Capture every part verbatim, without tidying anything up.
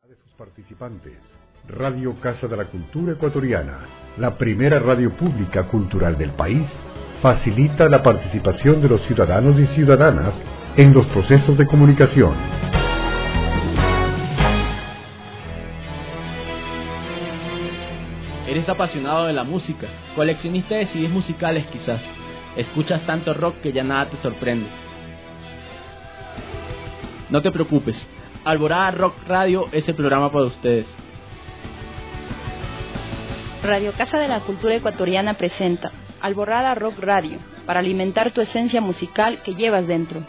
de sus participantes. Radio Casa de la Cultura Ecuatoriana, la primera radio pública cultural del país, facilita la participación de los ciudadanos y ciudadanas en los procesos de comunicación. Eres apasionado de la música, coleccionista de C Ds musicales quizás. Escuchas tanto rock que ya nada te sorprende. No te preocupes, Alborada Rock Radio es el programa para ustedes. Radio Casa de la Cultura Ecuatoriana presenta Alborada Rock Radio, para alimentar tu esencia musical que llevas dentro.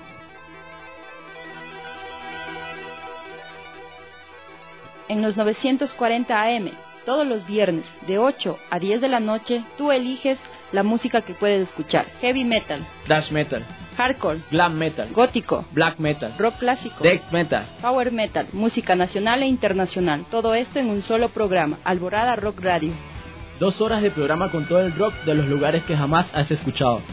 En los novecientos cuarenta A M, todos los viernes, de ocho a diez de la noche, tú eliges la música que puedes escuchar. Heavy metal, Thrash metal, hardcore, glam metal, gótico, black metal, rock clásico, death metal, power metal, música nacional e internacional. Todo esto en un solo programa, Alborada Rock Radio. Dos horas de programa con todo el rock de los lugares que jamás has escuchado.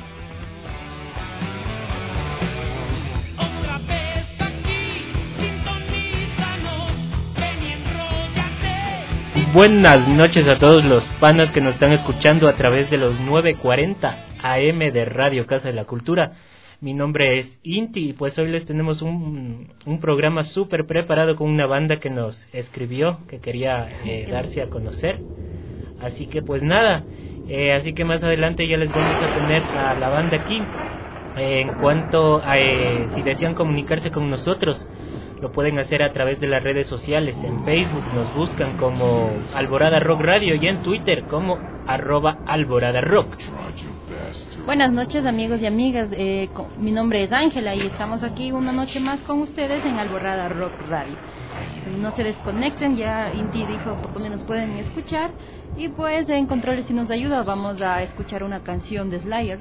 Buenas noches a todos los panas que nos están escuchando a través de los nueve cuarenta A M de Radio Casa de la Cultura. Mi nombre es Inti y pues hoy les tenemos un, un programa súper preparado con una banda que nos escribió, que quería eh, darse a conocer. Así que pues nada, eh, así que más adelante ya les vamos a tener a la banda aquí. Eh, en cuanto a eh, si desean comunicarse con nosotros, lo pueden hacer a través de las redes sociales. En Facebook nos buscan como Alborada Rock Radio y en Twitter como arroba Alborada Rock. Buenas noches amigos y amigas, eh, mi nombre es Ángela y estamos aquí una noche más con ustedes en Alborada Rock Radio. No se desconecten, ya Inti dijo por dónde nos pueden escuchar y pues en controles si nos ayuda vamos a escuchar una canción de Slayer.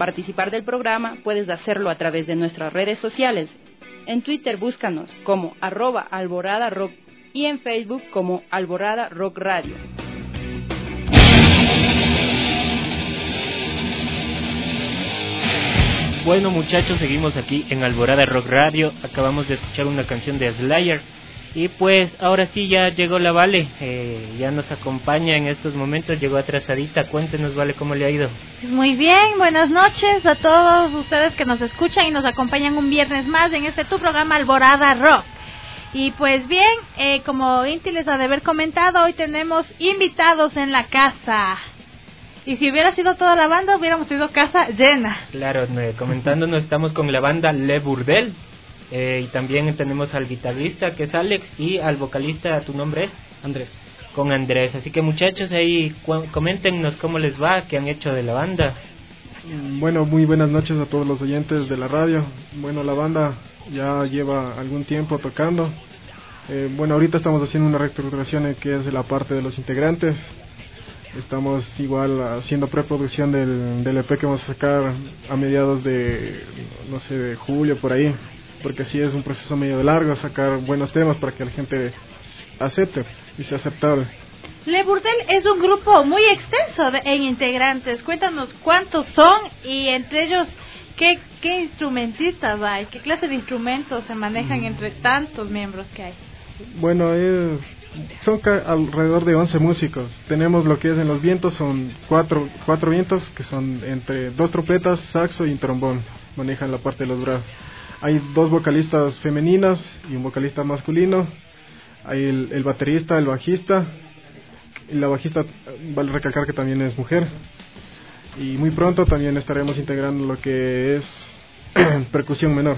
participar del programa, puedes hacerlo a través de nuestras redes sociales. En Twitter búscanos como arroba Alborada Rock y en Facebook como Alborada Rock Radio. Bueno, muchachos, seguimos aquí en Alborada Rock Radio. Acabamos de escuchar una canción de Slayer. Y pues ahora sí ya llegó la Vale, eh, ya nos acompaña en estos momentos, llegó atrasadita. Cuéntenos, Vale, ¿cómo le ha ido? Muy bien, buenas noches a todos ustedes que nos escuchan y nos acompañan un viernes más en este tu programa Alborada Rock. Y pues bien, eh, como Inti les ha de haber comentado, hoy tenemos invitados en la casa. Y si hubiera sido toda la banda, hubiéramos tenido casa llena. Claro, eh, comentándonos, estamos con la banda Le Burdel. Eh, y también tenemos al guitarrista, que es Alex, y al vocalista, ¿tu nombre es? Andrés. Con Andrés. Así que, muchachos, ahí cu- coméntenos cómo les va, qué han hecho de la banda. Bueno, muy buenas noches a todos los oyentes de la radio. Bueno, la banda ya lleva algún tiempo tocando. Eh, bueno, ahorita estamos haciendo una reestructuración en que es la parte de los integrantes. Estamos igual haciendo preproducción del, del E P que vamos a sacar a mediados de, no sé, de julio, por ahí. Porque sí es un proceso medio largo, sacar buenos temas para que la gente acepte y sea aceptable. Le Burdel es un grupo muy extenso de, en integrantes. Cuéntanos cuántos son y entre ellos qué, qué instrumentistas hay, qué clase de instrumentos se manejan mm. entre tantos miembros que hay. Bueno, es, son ca- alrededor de once músicos. Tenemos lo que es en los vientos, son cuatro, cuatro vientos que son entre dos trompetas, saxo y trombón. Manejan la parte de los brazos. Hay dos vocalistas femeninas y un vocalista masculino. Hay el, el baterista, el bajista. Y la bajista, vale recalcar que también es mujer. Y muy pronto también estaremos integrando lo que es percusión menor.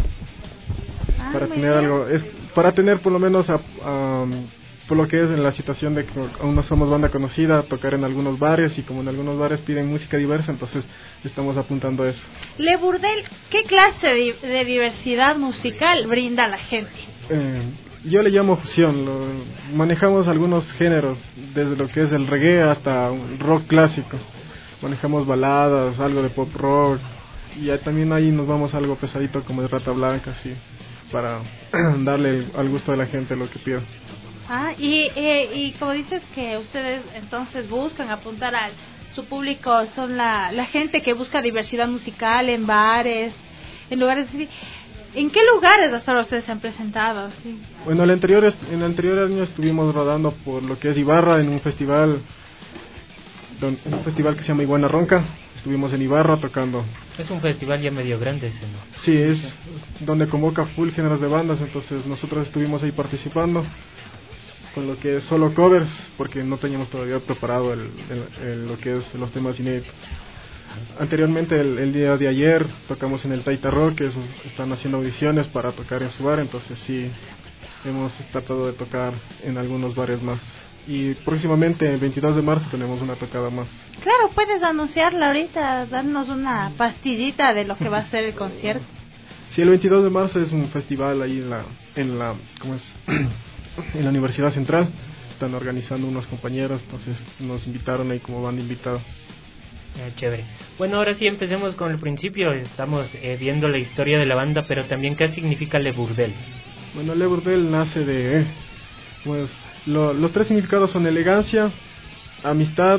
Ah, para tener bien. algo, es para tener por lo menos a, a, por lo que es en la situación de que aún no somos banda conocida, tocar en algunos bares, y como en algunos bares piden música diversa, entonces estamos apuntando a eso. Le Burdel, ¿qué clase de, de diversidad musical brinda a la gente? Eh, yo le llamo fusión. Lo, manejamos algunos géneros, desde lo que es el reggae hasta un rock clásico. Manejamos baladas, algo de pop rock, y ya también ahí nos vamos a algo pesadito como de Rata Blanca, así, para darle al gusto de la gente lo que pida. Ah, y, eh, y como dices que ustedes entonces buscan apuntar a su público, son la, la gente que busca diversidad musical en bares, en lugares así. ¿En qué lugares hasta ahora ustedes se han presentado? Sí. Bueno, el anterior, en el anterior año estuvimos rodando por lo que es Ibarra, en un festival, don, un festival que se llama Iguana Ronca. Estuvimos en Ibarra tocando. Es un festival ya medio grande ese, ¿no? Sí, es, es donde convoca full géneros de bandas, entonces nosotros estuvimos ahí participando con lo que es solo covers, porque no teníamos todavía preparado el, el, el, lo que es los temas inéditos. Anteriormente, el, el día de ayer, tocamos en el Taita Rock, que es, están haciendo audiciones para tocar en su bar, entonces sí, hemos tratado de tocar en algunos bares más. Y próximamente, el veintidós de marzo, tenemos una tocada más. Claro, puedes anunciarla ahorita, darnos una pastillita de lo que va a ser el concierto. Sí, el veintidós de marzo es un festival ahí en la, en la, ¿cómo es? en la Universidad Central. Están organizando unos compañeros, entonces nos invitaron ahí como banda invitada. Ah, chévere. Bueno, ahora sí empecemos con el principio. Estamos eh, viendo la historia de la banda, pero también qué significa Le Burdel. Bueno, Le Burdel nace de, eh, pues, lo, los tres significados son elegancia, amistad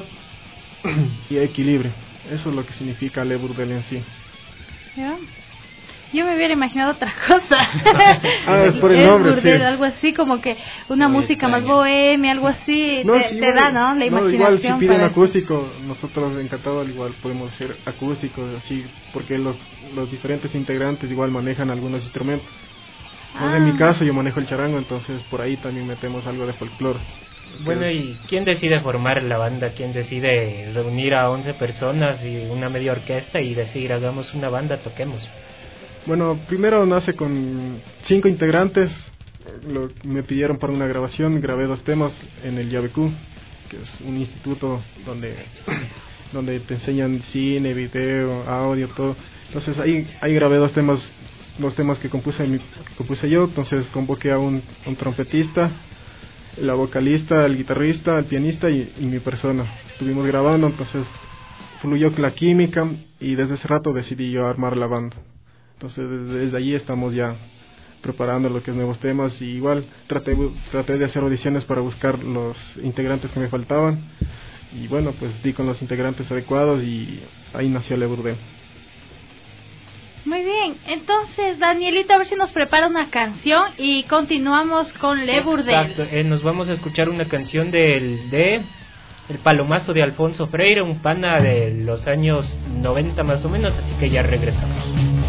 y equilibrio. Eso es lo que significa Le Burdel en sí. ¿Ya? Yo me hubiera imaginado otra cosa. Ah, es por el nombre, Burdel, sí. algo así como que una Muy música extraño. más bohemia, algo así. No, te, sí, te igual, da, ¿no? La no, imaginación. igual si piden para acústico, nosotros encantados igual podemos hacer acústicos, así, porque los, los diferentes integrantes igual manejan algunos instrumentos. Entonces, Ah. en mi caso yo manejo el charango, entonces por ahí también metemos algo de folclore. Bueno, ¿y quién decide formar la banda? ¿Quién decide reunir a once personas y una media orquesta y decir, hagamos una banda, toquemos? Bueno, primero nace con cinco integrantes. Lo, me pidieron para una grabación, grabé dos temas en el Yabecu, que es un instituto donde donde te enseñan cine, video, audio, todo. Entonces ahí ahí grabé dos temas, dos temas que compuse mi, que compuse yo. Entonces convoqué a un, un trompetista, la vocalista, el guitarrista, el pianista y, y mi persona. Estuvimos grabando, entonces fluyó la química y desde ese rato decidí yo armar la banda. Entonces desde, desde allí estamos ya preparando lo que es nuevos temas, y igual traté, traté de hacer audiciones para buscar los integrantes que me faltaban, y bueno, pues di con los integrantes adecuados y ahí nació Le Burdel. Muy bien, entonces Danielito, a ver si nos prepara una canción y continuamos con Le Burdel. Exacto, eh, nos vamos a escuchar una canción del de El Palomazo de Alfonso Freire, un pana de los años noventa más o menos, así que ya regresamos.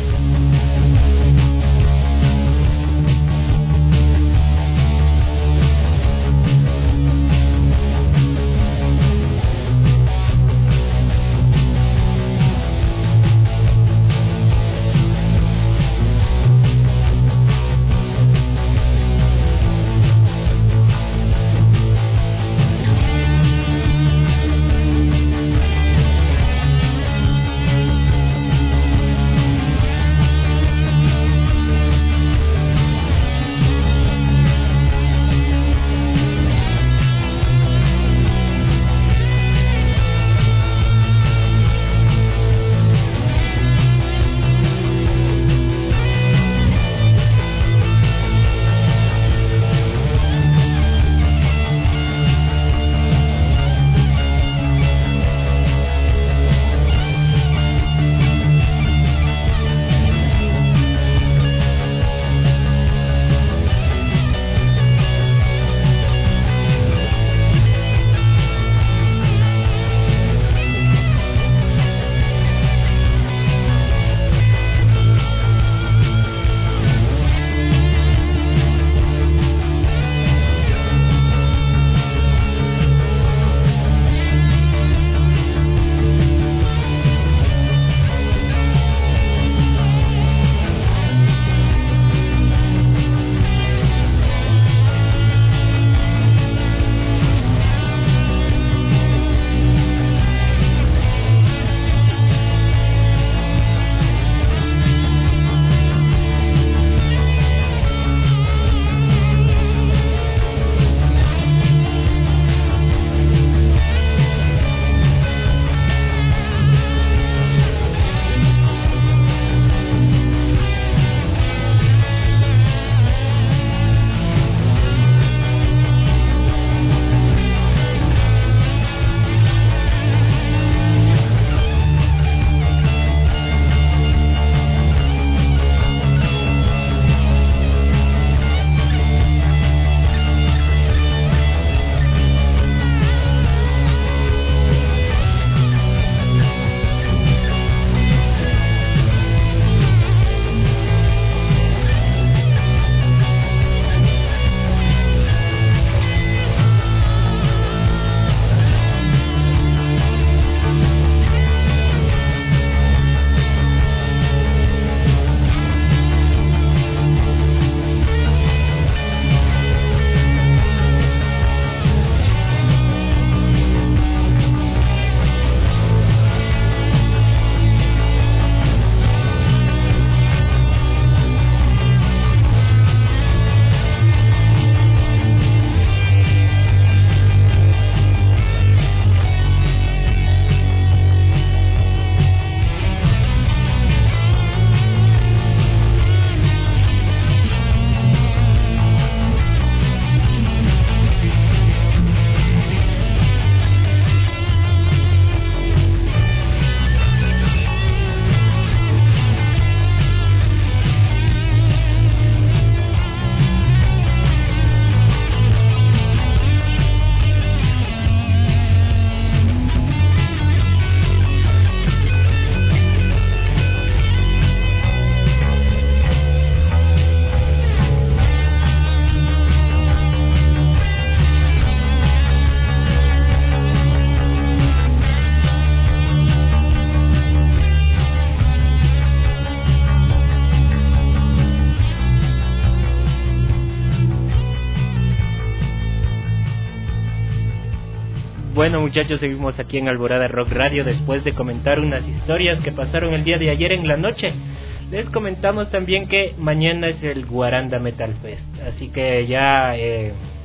Bueno, muchachos, seguimos aquí en Alborada Rock Radio después de comentar unas historias que pasaron el día de ayer en la noche. Les comentamos también que mañana es el Guaranda Metal Fest, así que ya eh,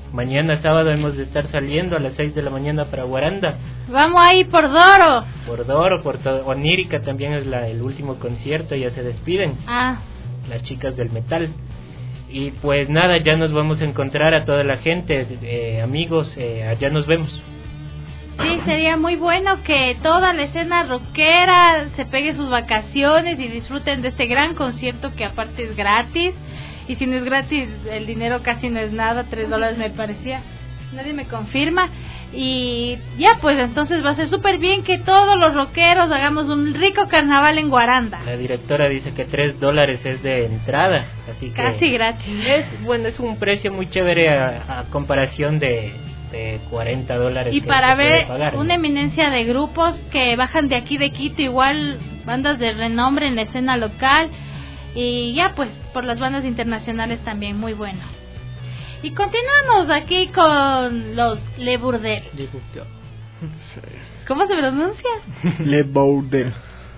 mañana sábado hemos de estar saliendo a las seis de la mañana para Guaranda. Vamos ahí por Doro. Por Doro, por todo. Onírica también es la, el último concierto, ya se despiden. Ah. Las chicas del metal. Y pues nada, ya nos vamos a encontrar a toda la gente, eh, amigos, eh, allá nos vemos. Sí, sería muy bueno que toda la escena rockera se pegue sus vacaciones y disfruten de este gran concierto que aparte es gratis. Y si no es gratis, el dinero casi no es nada, tres dólares me parecía. Nadie me confirma. Y ya, pues entonces va a ser súper bien que todos los rockeros hagamos un rico carnaval en Guaranda. La directora dice que tres dólares es de entrada, así que... Casi gratis. Es, bueno, es un precio muy chévere a, a comparación de, de cuarenta dólares. Y que para ver pagar, una ¿no? eminencia de grupos que bajan de aquí de Quito, igual bandas de renombre en la escena local. Y ya, pues, por las bandas internacionales también, muy bueno. Y continuamos aquí con los Le Bourdel. Le Bourdel. Sí. ¿Cómo se pronuncia? Le Bourdel.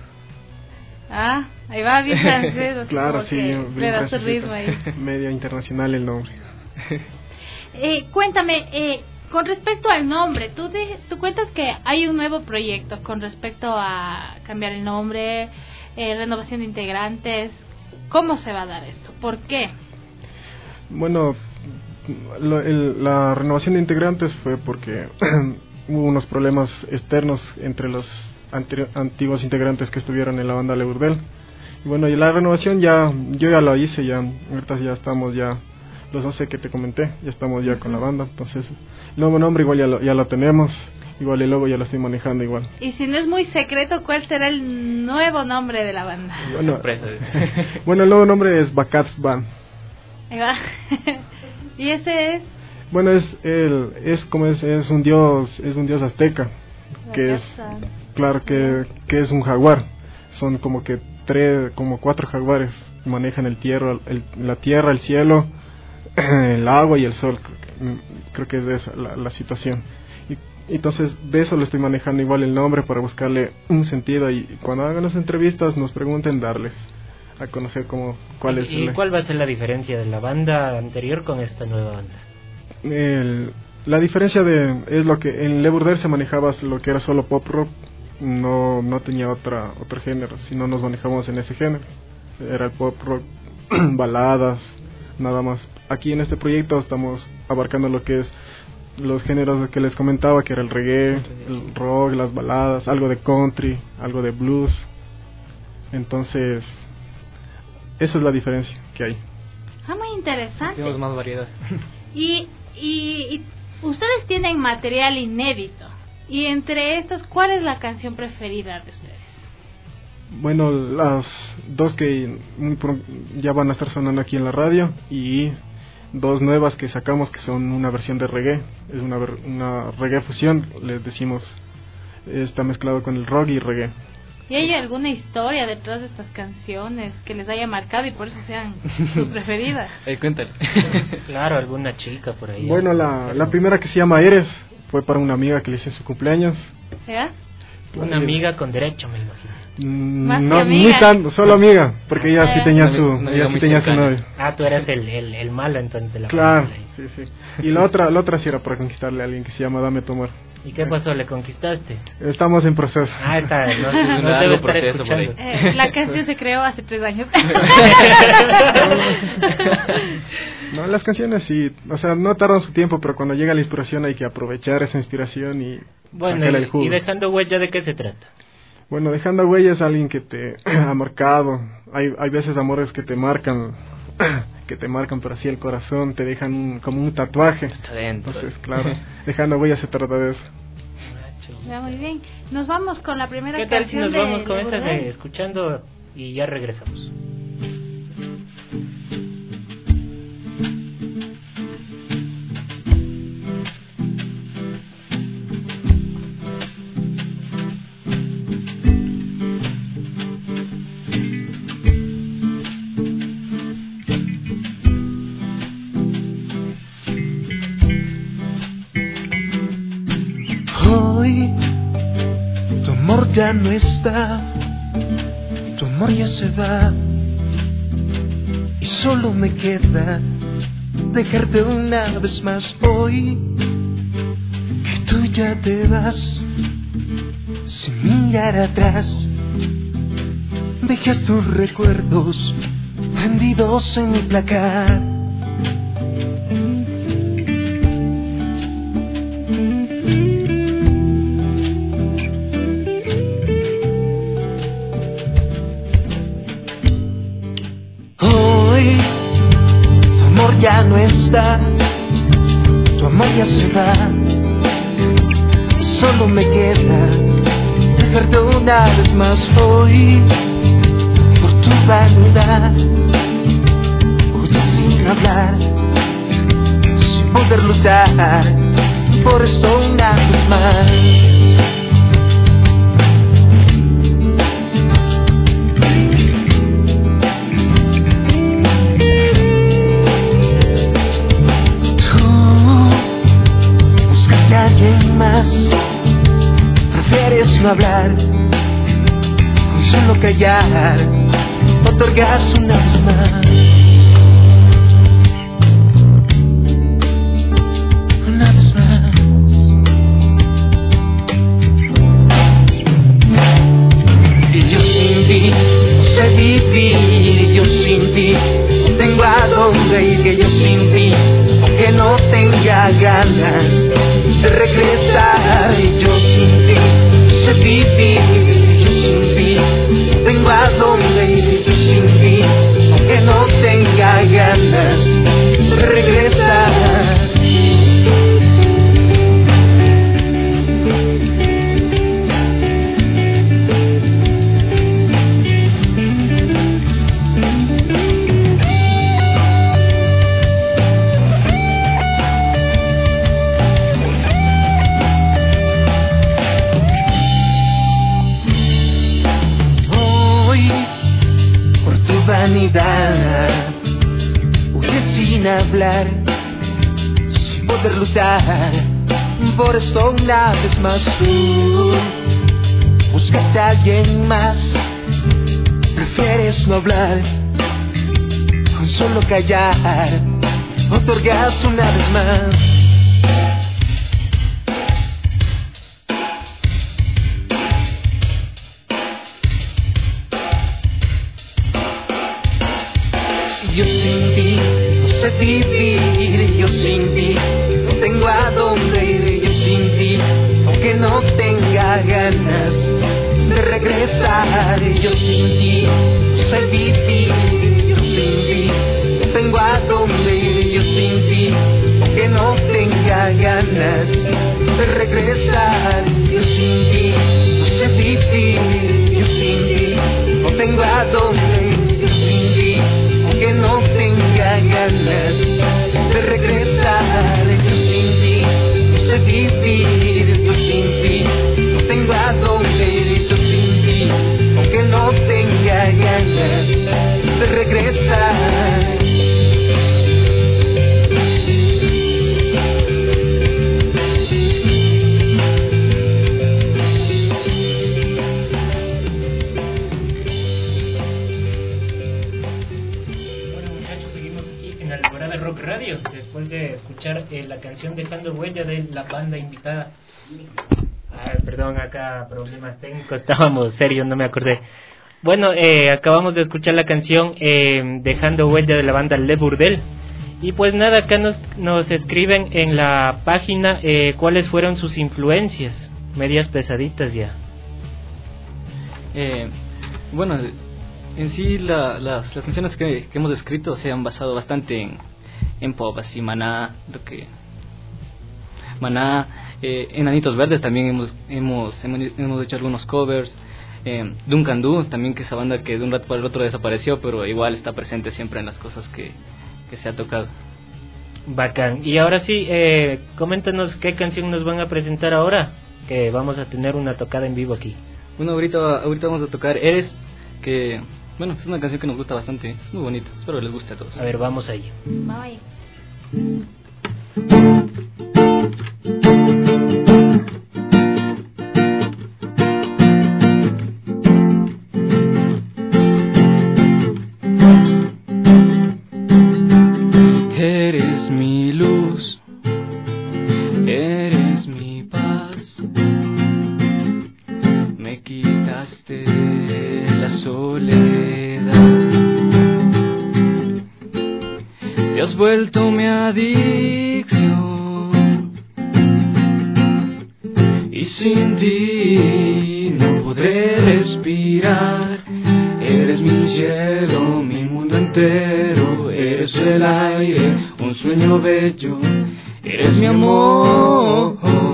Ah, ahí va bien francés. Claro, sí. Le da su ritmo ahí. Medio internacional el nombre. Eh, cuéntame, eh, con respecto al nombre, tú, de, tú cuentas que hay un nuevo proyecto con respecto a cambiar el nombre, eh, renovación de integrantes. ¿Cómo se va a dar esto? ¿Por qué? Bueno, lo, el, la renovación de integrantes fue porque hubo unos problemas externos entre los anteri- antiguos integrantes que estuvieron en la banda Le Bourdel. Y bueno, y la renovación ya, yo ya la hice, ya, ahorita ya estamos ya, los once que te comenté, ya estamos ya con la banda, entonces el nuevo nombre igual ya lo, ya lo tenemos, igual el logo ya lo estoy manejando igual. Y si no es muy secreto, ¿cuál será el nuevo nombre de la banda? Bueno, sorpresa. bueno, el nuevo nombre es Bacats Band. Ahí va. ¿Y ese es? Bueno, es el es como es, es un dios, es un dios azteca, que es claro que, que es un jaguar. Son como que tres, como cuatro jaguares que manejan el tierra, el, la tierra, el cielo, el agua y el sol. Creo que es de esa la, la situación. Y entonces de eso le estoy manejando igual el nombre para buscarle un sentido y cuando hagan las entrevistas nos pregunten darles a conocer como cuál es. ¿Y el, cuál va a ser la diferencia de la banda anterior con esta nueva banda? El, la diferencia de es lo que en Le Bourdel se manejaba lo que era solo pop rock, no no tenía otra otro género, sino nos manejamos en ese género. Era el pop rock, baladas, nada más. Aquí en este proyecto estamos abarcando lo que es los géneros que les comentaba, que era el reggae, el rock, las baladas, algo de country, algo de blues. Entonces, esa es la diferencia que hay. Ah, muy interesante. Tenemos más variedad. Y, y, y ustedes tienen material inédito. Y entre estos, ¿cuál es la canción preferida de ustedes? Bueno, las dos que muy pro- ya van a estar sonando aquí en la radio y dos nuevas que sacamos que son una versión de reggae, es una, ver- una reggae fusión, les decimos, está mezclado con el rock y reggae. ¿Y hay alguna historia detrás de estas canciones que les haya marcado y por eso sean sus preferidas? Eh, cuéntale. Claro, alguna chica por ahí. Bueno, la, la primera que se llama Eres fue para una amiga que le hice en su cumpleaños. ¿Ya? Una amiga con derecho, me imagino. Mm, Más que no, amiga. ni tanto, solo amiga, porque ella sí Ah, tenía una su, amiga- una ella amiga sí muy tenía su cercana. novio. Ah, tú eras el, el, el malo entonces de la Claro, familia. sí, sí. Y la otra, la otra sí era para conquistarle a alguien que se llama Dame tu amor. ¿Y qué pasó? ¿Le conquistaste? Estamos en proceso. Ah, está, no, no Un debe largo estar proceso por ahí. escuchando. Eh, la canción se creó hace tres años. No, las canciones sí, o sea, no tardan su tiempo, pero cuando llega la inspiración hay que aprovechar esa inspiración y Bueno, sacarle el y, jugo. y dejando huella, ¿de qué se trata? Bueno, dejando huellas a alguien que te ha marcado. Hay, hay veces amores que te marcan, que te marcan pero así el corazón, te dejan un- como un tatuaje. Está dentro. Entonces, claro, dejando huellas se trata de eso. Ya, muy bien. Nos vamos con la primera ¿Qué tal si canción nos de vamos con Le esa Bourdel? de escuchando y ya regresamos? Hoy tu amor ya no está, tu amor ya se va y solo me queda dejarte una vez más hoy, que tú ya te vas sin mirar atrás. Dejas tus recuerdos prendidos en mi placar. Hoy tu amor ya no está, tu amor ya se va. Solo me queda dejarte una vez más hoy, por tu vanidad. Oye, sin hablar, sin poder luchar, por eso una vez más. Prefieres no hablar, con solo callar, otorgas una vez más. Una vez más. Y yo sin ti no sé vivir, yo sin ti no tengo a dónde ir, que yo sin ti, aunque no tenga ganas de regresar, y yo sin ti no sé vivir, yo sin ti no tengo a dónde ir, yo sin ti, aunque no tenga ganas de regresar. Huye sin hablar, sin poder luchar, por eso una vez más tú buscaste a alguien más. Prefieres no hablar, con solo callar, otorgas una vez más. Yo sin ti no sé vivir, yo sin ti no tengo a dónde ir, yo sin ti, aunque no tenga ganas de regresar, yo sin ti no sé vivir, yo sin ti no tengo a dónde ir, yo sin ti, aunque no tenga ganas de regresar, yo sin ti no sé vivir, yo sin ti no tengo a dónde ir, yo sin ti, que no tenga ganas de regresar, yo sin ti no sé vivir, yo sin ti no tengo a dónde ir, yo sin ti, aunque no tenga ganas de regresar. Radio, después de escuchar eh, la canción Dejando Huella de la banda invitada. Ay, perdón, acá problemas técnicos, estábamos serios, no me acordé. Bueno, eh, acabamos de escuchar la canción eh, Dejando Huella de la banda Le Burdel. Y pues nada, acá nos, nos escriben en la página eh, cuáles fueron sus influencias, medias pesaditas ya. Eh, bueno, en sí la, las, las canciones que, que hemos escrito se han basado bastante en en pop, así Maná, lo que Maná, eh, Enanitos Verdes también hemos hemos hemos, hemos hecho algunos covers, eh, Duncan Du también, que esa banda que de un rato para el otro desapareció, pero igual está presente siempre en las cosas que, que se ha tocado. Bacán. Y ahora sí, eh, coméntanos qué canción nos van a presentar ahora, que vamos a tener una tocada en vivo aquí. Bueno, ahorita ahorita vamos a tocar Eres, que bueno, es una canción que nos gusta bastante, es muy bonito, espero que les guste a todos. A ver, vamos ahí. Bye. Eres vuelto mi adicción y sin ti no podré respirar. Eres mi cielo, mi mundo entero, eres el aire, un sueño bello, eres mi amor,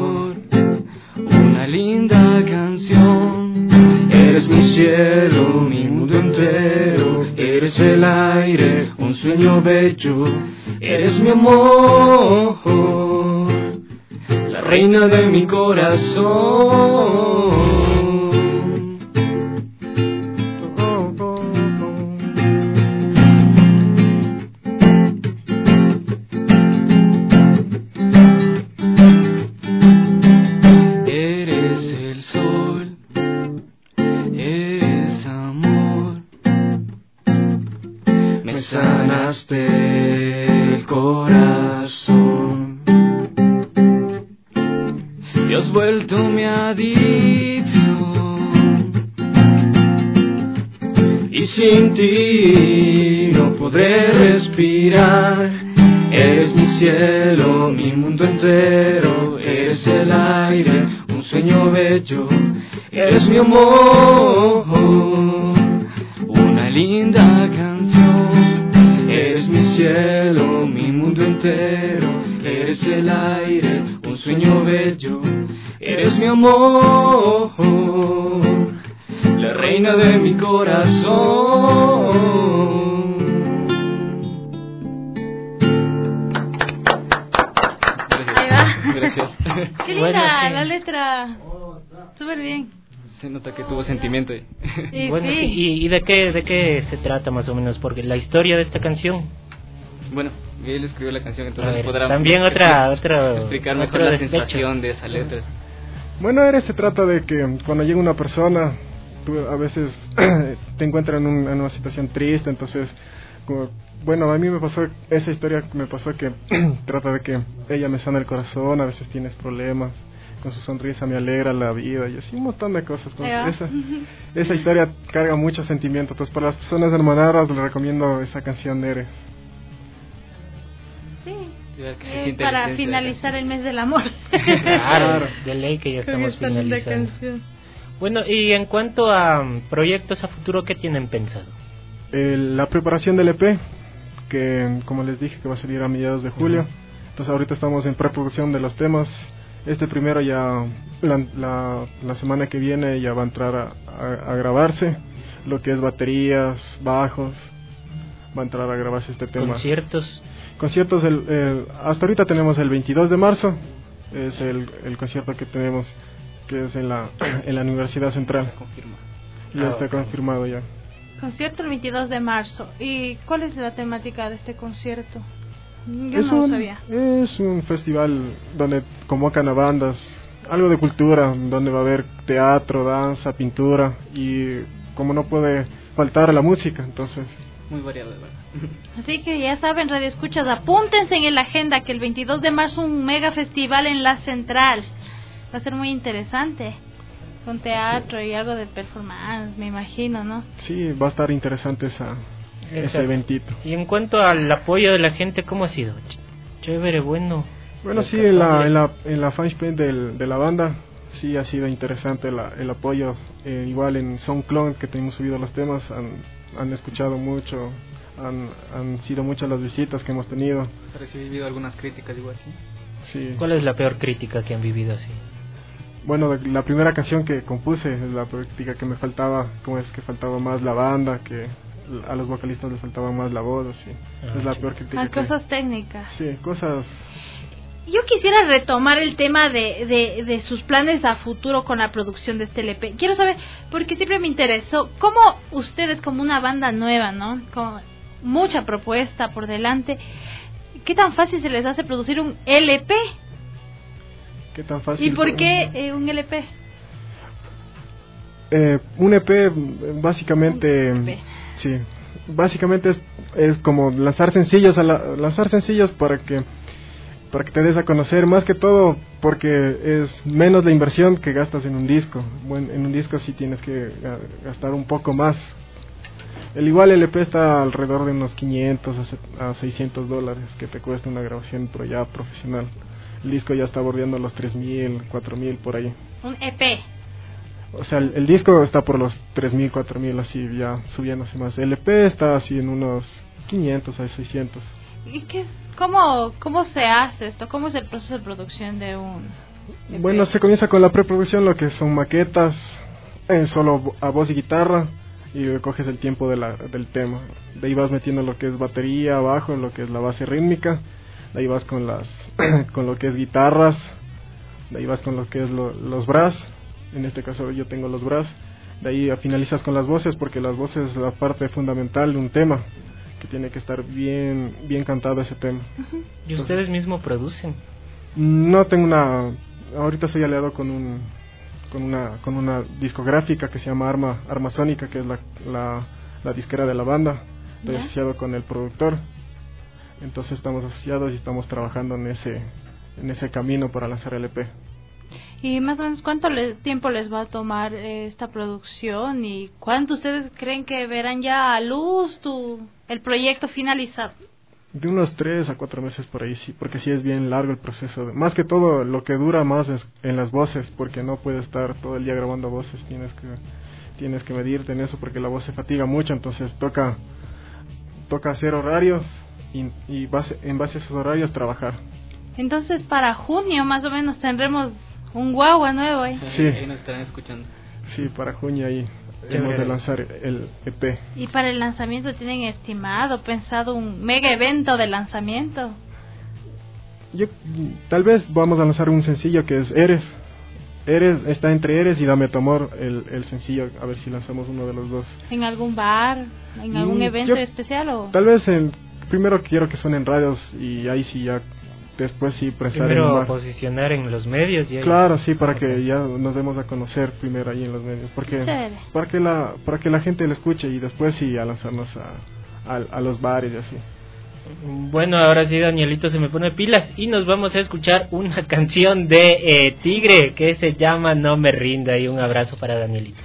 una linda canción. Eres mi cielo, mi mundo entero, eres el aire, un sueño bello, eres mi amor, la reina de mi corazón. El corazón, y has vuelto mi adicción y sin ti no podré respirar. Eres mi cielo, mi mundo entero, eres el aire, un sueño bello, eres mi amor, una linda canción. Eres mi cielo, mi mundo entero, eres el aire, un sueño bello, eres mi amor, la reina de mi corazón. Gracias. Gracias. Qué linda Bueno, sí. la letra. Súper bien. Se nota que tuvo sentimiento ahí. Sí, Bueno, sí. sí, ¿y, y de qué de qué se trata más o menos? Porque la historia de esta canción. Bueno, él escribió la canción, A entonces ver, podrá también otra, expli- otra, explicar mejor otro la despecho. sensación de esa letra. Bueno, Eres se trata de que cuando llega una persona, tú a veces te encuentras en, un- en una situación triste, entonces, como, bueno, a mí me pasó, esa historia me pasó que trata de que ella me sana el corazón, a veces tienes problemas, con su sonrisa me alegra la vida y así un montón de cosas. Pues, Ahí va. esa, esa historia carga mucho sentimiento, entonces para las personas hermanadas les recomiendo esa canción Eres. Sí. Ya que se Eh, siente la para esencia de la finalizar el mes del amor. Claro, de ley que ya Con estamos esta linda finalizando. canción. Bueno, y en cuanto a um, proyectos a futuro, ¿qué tienen pensado? El- la preparación del E P, que como les dije que va a salir a mediados de julio. Ujú. Entonces ahorita estamos en preproducción de los temas. Este primero ya la, la, la semana que viene ya va a entrar a, a, a grabarse lo que es baterías, bajos, va a entrar a grabarse este tema. Conciertos. Conciertos, el, el- hasta ahorita tenemos el veintidós de marzo, es el, el concierto que tenemos, que es en la, en la Universidad Central. confirma. Ya Ah, está ok. confirmado ya. Concierto el veintidós de marzo. ¿Y cuál es la temática de este concierto? Yo es no lo un, sabía. Es un festival donde convocan a bandas, algo de cultura, donde va a haber teatro, danza, pintura y como no puede faltar la música, entonces Muy variado, de verdad. Así que ya saben, Radio Escuchas, apúntense en la agenda que el veintidós de marzo un mega festival en la Central. Va a ser muy interesante. Con teatro y algo de performance, me imagino, ¿no? sí, va a estar interesante esa, ese Exacto. eventito. Y en cuanto al apoyo de la gente, ¿cómo ha sido? Ch- Chévere, bueno. Bueno, sí, en la, en la, en la fanpage del, de la banda, sí ha sido interesante la, el apoyo. Eh, igual en SoundCloud, que tenemos subido los temas, han, han escuchado mucho, han, han sido muchas las visitas que hemos tenido. He recibido algunas críticas igual, sí. Sí. ¿Cuál es la peor crítica que han vivido así? Bueno, la primera canción que compuse, la práctica que me faltaba, como es que faltaba más la banda, que a los vocalistas les faltaba más la voz, así. Ah, es la sí. peor crítica. Ah, que- cosas técnicas. Sí, cosas. Yo quisiera retomar el tema de, de, de sus planes a futuro con la producción de este L P. Quiero saber, porque siempre me interesó, cómo ustedes como una banda nueva, ¿no? Con mucha propuesta por delante, ¿qué tan fácil se les hace producir un L P? ¿Qué tan fácil? ¿Y por qué eh, un L P? Eh, un E P, básicamente. Un E P. Sí, básicamente es, es como lanzar sencillos, a la- lanzar sencillos para que para que te des a conocer, más que todo porque es menos la inversión que gastas en un disco. Bueno, en un disco sí tienes que ga- gastar un poco más, El igual L P está alrededor de unos quinientos a seiscientos dólares que te cuesta una grabación, pero ya profesional. El disco ya está bordeando los tres mil, cuatro mil por ahí. Un E P. O sea, el, el disco está por los tres mil, cuatro mil, así ya subiéndose más. El E P está así en unos quinientos a seiscientos. ¿Y qué, cómo, cómo se hace esto? ¿Cómo es el proceso de producción de un E P? Bueno, se comienza con la preproducción, lo que son maquetas, eh, solo a voz y guitarra, y coges el tiempo de la, del tema. De ahí vas metiendo lo que es batería, bajo, lo que es la base rítmica. De ahí vas con las con lo que es guitarras. De ahí vas con lo que es lo, los brass. En este caso yo tengo los brass. De ahí finalizas con las voces, porque las voces es la parte fundamental de un tema, que tiene que estar bien bien cantado ese tema. Uh-huh. ¿Y ustedes mismos producen? No tengo una... Ahorita estoy aliado con un con una con una discográfica que se llama Arma Arma Sónica, que es la, la, la disquera de la banda. Estoy ¿Ya? asociado con el productor. Entonces estamos asociados y estamos trabajando en ese en ese camino para lanzar el E P. ¿Y más o menos cuánto le, tiempo les va a tomar eh, esta producción? ¿Y cuánto ustedes creen que verán ya a luz tu, el proyecto finalizado? De unos tres a cuatro meses por ahí, sí, porque sí es bien largo el proceso. Más que todo, lo que dura más es en las voces, porque no puedes estar todo el día grabando voces, tienes que tienes que medirte en eso, porque la voz se fatiga mucho, entonces toca toca hacer horarios y, y base, en base a esos horarios trabajar. Entonces para junio más o menos tendremos un guagua nuevo, ¿eh? Sí, ahí nos estarán escuchando. Sí, para junio ahí hemos de lanzar el E P. ¿Y para el lanzamiento tienen estimado, pensado un mega evento de lanzamiento? Yo tal vez vamos a lanzar un sencillo que es Eres. Eres está entre Eres y Dame tu amor, el, el sencillo, a ver si lanzamos uno de los dos. ¿En algún bar, en algún mm, evento yo, especial o? Tal vez en, primero quiero que suenen radios y ahí sí ya después sí prestar primero en bar. Posicionar en los medios y ahí... Claro, sí, para okay. que ya nos demos a conocer primero ahí en los medios, porque Chévere. para que la para que la gente lo escuche y después sí a lanzarnos a, a, a los bares y así. Bueno, ahora sí Danielito se me pone pilas y nos vamos a escuchar una canción de eh, Tigre que se llama No me rinda, y un abrazo para Danielito.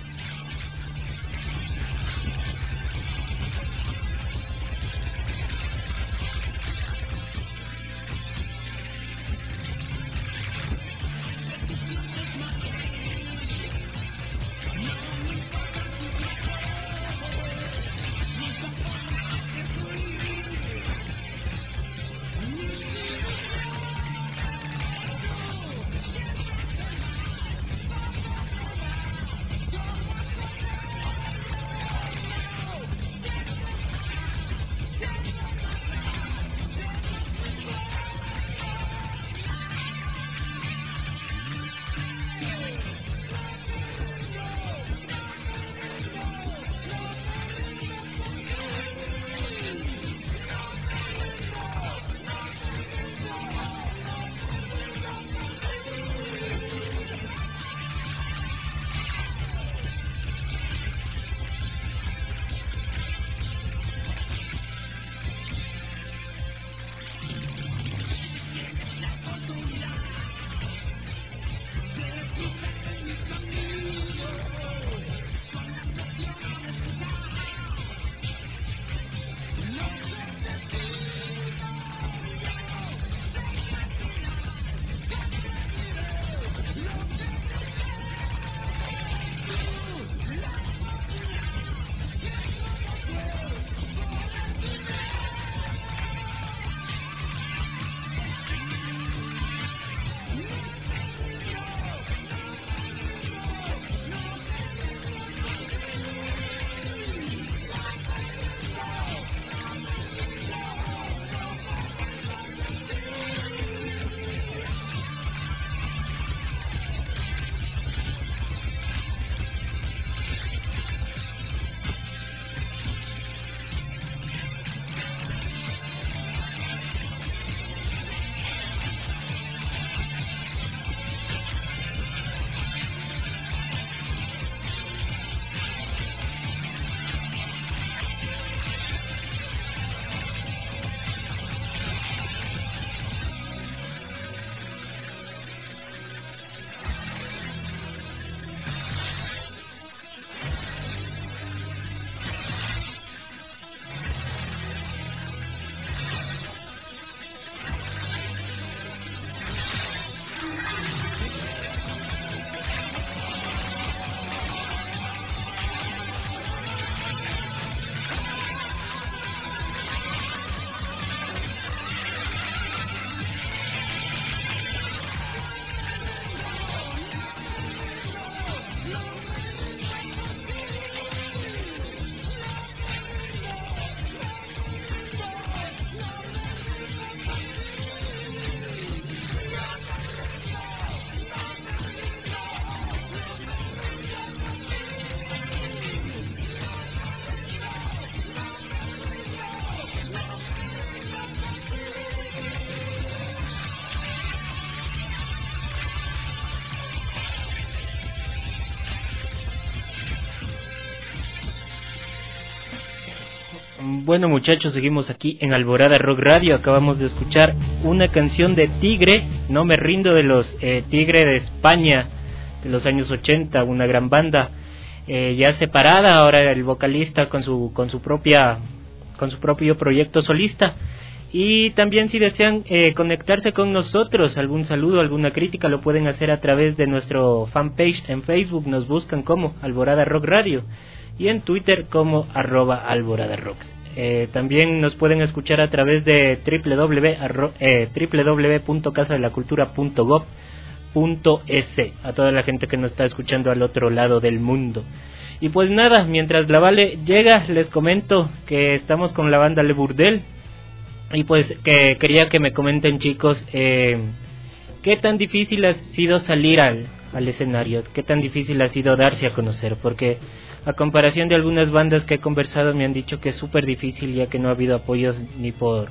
Bueno, muchachos, seguimos aquí en Alborada Rock Radio. Acabamos de escuchar una canción de Tigre, No me rindo, de los eh, Tigre de España de los años ochenta, una gran banda eh, ya separada, ahora el vocalista con su con su propia con su propio proyecto solista. Y también si desean eh, conectarse con nosotros, algún saludo, alguna crítica, lo pueden hacer a través de nuestro fanpage en Facebook. Nos buscan como Alborada Rock Radio y en Twitter como arroba Alborada Rocks. Eh, también nos pueden escuchar a través de doble u doble u doble u punto casa de la cultura punto gob punto es, a toda la gente que nos está escuchando al otro lado del mundo. Y pues nada, mientras la Vale llega, les comento que estamos con la banda Le Burdel. Y pues que quería que me comenten, chicos, eh, qué tan difícil ha sido salir al, al escenario, qué tan difícil ha sido darse a conocer, porque a comparación de algunas bandas que he conversado me han dicho que es súper difícil, ya que no ha habido apoyos ni por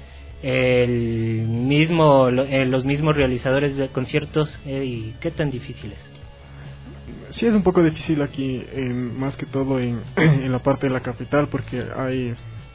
el mismo eh, los mismos realizadores de conciertos. Eh, y qué tan difícil es. Sí, es un poco difícil aquí, en, más que todo en, en la parte de la capital, porque hay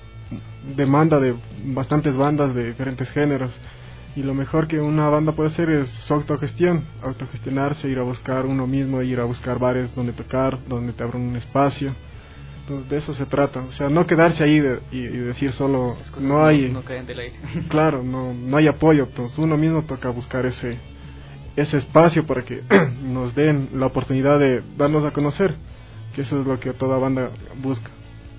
demanda de bastantes bandas de diferentes géneros, y lo mejor que una banda puede hacer es su autogestión, autogestionarse, ir a buscar uno mismo, ir a buscar bares donde tocar, donde te abran un espacio. Entonces de eso se trata, o sea, no quedarse ahí de, y, y decir solo no hay, no, no caen del aire. Claro, no no hay apoyo. Entonces uno mismo toca buscar ese ese espacio para que nos den la oportunidad de darnos a conocer, que eso es lo que toda banda busca.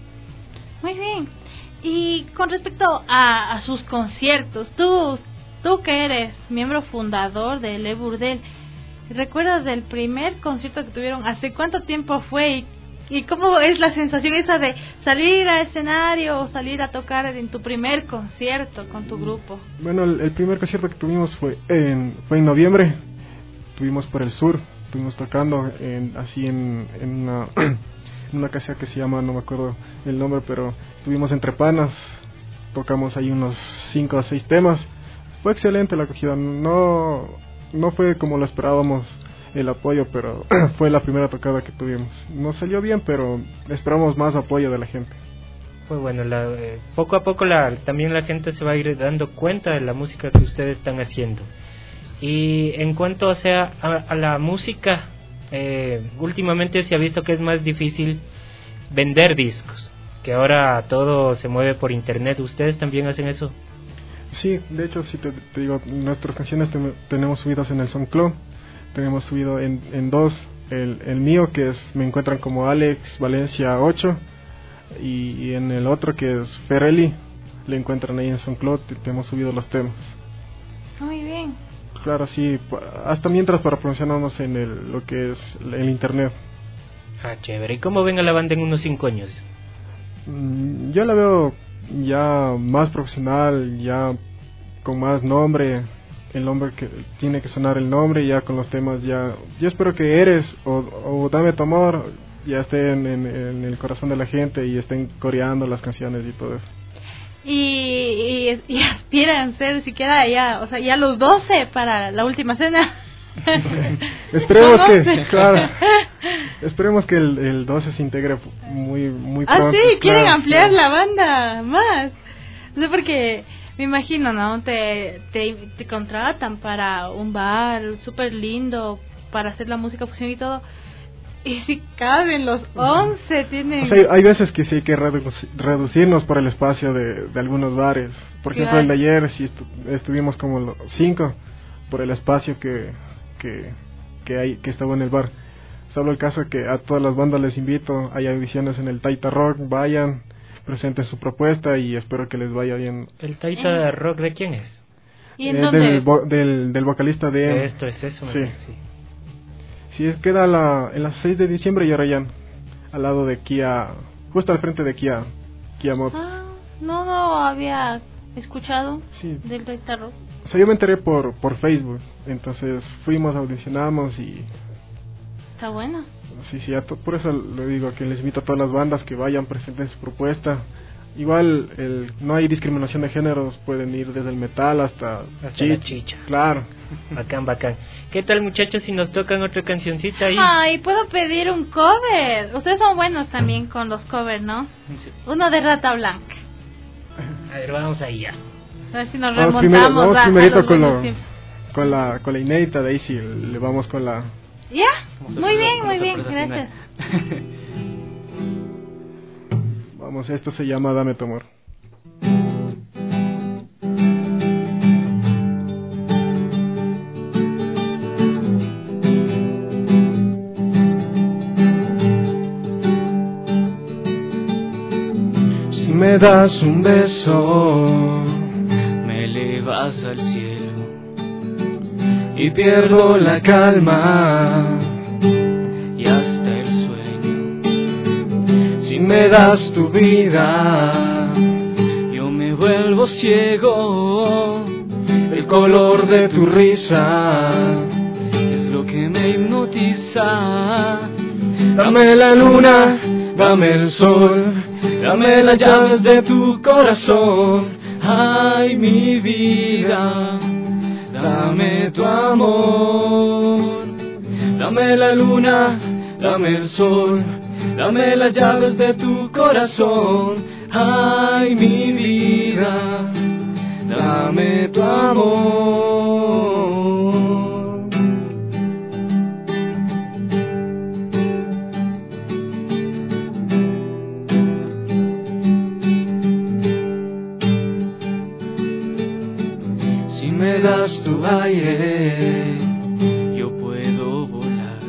Muy bien. Y con respecto a, a sus conciertos, tú tú que eres miembro fundador de Le Burdel, ¿recuerdas del primer concierto que tuvieron? ¿Hace cuánto tiempo fue? ¿Y, y cómo es la sensación esa de salir al escenario o salir a tocar en tu primer concierto con tu grupo? Bueno, el, el primer concierto que tuvimos fue en fue en noviembre. Tuvimos por el sur, estuvimos tocando en, así en, en una en una casa que se llama, no me acuerdo el nombre, pero estuvimos entre panas, tocamos ahí unos cinco o seis temas. Fue excelente la acogida, no no fue como lo esperábamos el apoyo, pero fue la primera tocada que tuvimos. Nos salió bien, pero esperamos más apoyo de la gente. Pues bueno, la, eh, poco a poco la, también la gente se va a ir dando cuenta de la música que ustedes están haciendo. Y en cuanto o sea, a, a la música, eh, últimamente se ha visto que es más difícil vender discos, que ahora todo se mueve por internet. ¿Ustedes también hacen eso? Sí, de hecho, sí te, te digo, nuestras canciones te, tenemos subidas en el SoundCloud, tenemos subido en, en dos, el, el mío que es, me encuentran como Alex Valencia ocho, y, y en el otro que es Ferrelli, le encuentran ahí en SoundCloud, te, te hemos subido los temas. Muy bien. Claro, sí, hasta mientras para promocionarnos en el, lo que es el internet. Ah, chévere. ¿Y cómo ven a la banda en unos cinco años? Mm, yo la veo ya más profesional, ya con más nombre, el nombre que tiene que sonar el nombre, ya con los temas ya. Yo espero que Eres o, o Dame tu amor ya estén en, en el corazón de la gente y estén coreando las canciones y todo eso. Y, y, y aspiran ser siquiera ya, o sea, ya los doce para la última cena. Esperemos que, claro, esperemos que el, el doce se integre muy muy pronto. Ah, sí, quieren claro, ampliar claro. la banda más. No sé, porque me imagino, ¿no? Te, te, te contratan para un bar súper lindo para hacer la música fusión y todo. Y si caben los once, tienen... O sea, hay, hay veces que sí hay que redu- reducirnos por el espacio de, de algunos bares. Por ejemplo, Claro. el de ayer sí estu- estuvimos como los cinco por el espacio que que que hay que estaba en el bar. Solo el caso que a todas las bandas les invito, hay audiciones en el Taita Rock, vayan, presenten su propuesta y espero que les vaya bien. ¿El Taita Rock de quién es? ¿Y en Eh, dónde? del, vo- del, del vocalista de... Esto es eso. Sí. ¿no? Sí. Sí, queda la, en las seis de diciembre y Arayán, al lado de Kia, justo al frente de Kia, Kia Motors. Ah, no, no había escuchado Sí. del Toyota. O sea, yo me enteré por, por Facebook, entonces fuimos, audicionamos y... Está bueno. Sí, sí, a to- por eso le digo que les invito a todas las bandas que vayan, presenten su propuesta igual el, no hay discriminación de géneros, pueden ir desde el metal hasta, Hasta chicha. la chicha. Claro. Bacán, bacán. ¿Qué tal, muchachos, si nos tocan otra cancioncita ahí? Ay, puedo pedir un cover. Ustedes son buenos también con los covers, ¿no? Sí. Uno de Rata Blanca. A ver, vamos ahí ya. A ver si nos Vamos remontamos primero, vamos a- a primerito los con, buenos lo, tiempos. con la con la inédita de ahí sí, le vamos con la... ¿Ya? Como Muy sorpresa- bien, como muy bien, sorpresa gracias. final. Vamos, esto se llama Dame tu amor. Si me das un beso, Me elevas al cielo y pierdo la calma. y hasta el sueño. Si me das tu vida, Yo me vuelvo ciego, el color de tu risa, es lo que me hipnotiza. dame la luna, dame el sol, dame las llaves de tu corazón. Ay, mi vida, dame tu amor. Dame la luna, dame el sol, dame las llaves de tu corazón. Ay, mi vida, Dame tu amor. Si me das tu aire, yo puedo volar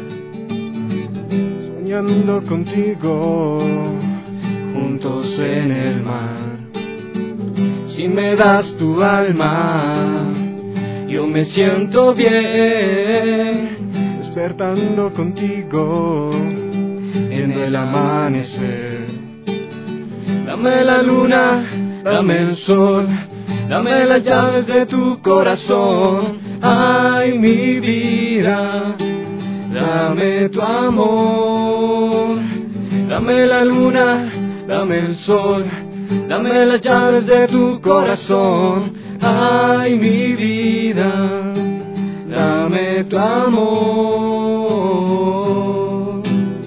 soñando contigo, juntos en el mar. si me das tu alma, Yo me siento bien despertando contigo en el amanecer. Dame la luna, dame el sol, dame las llaves de tu corazón. Ay, mi vida, dame tu amor. Dame la luna, dame el sol, dame las llaves de tu corazón. Ay, mi vida, dame tu amor.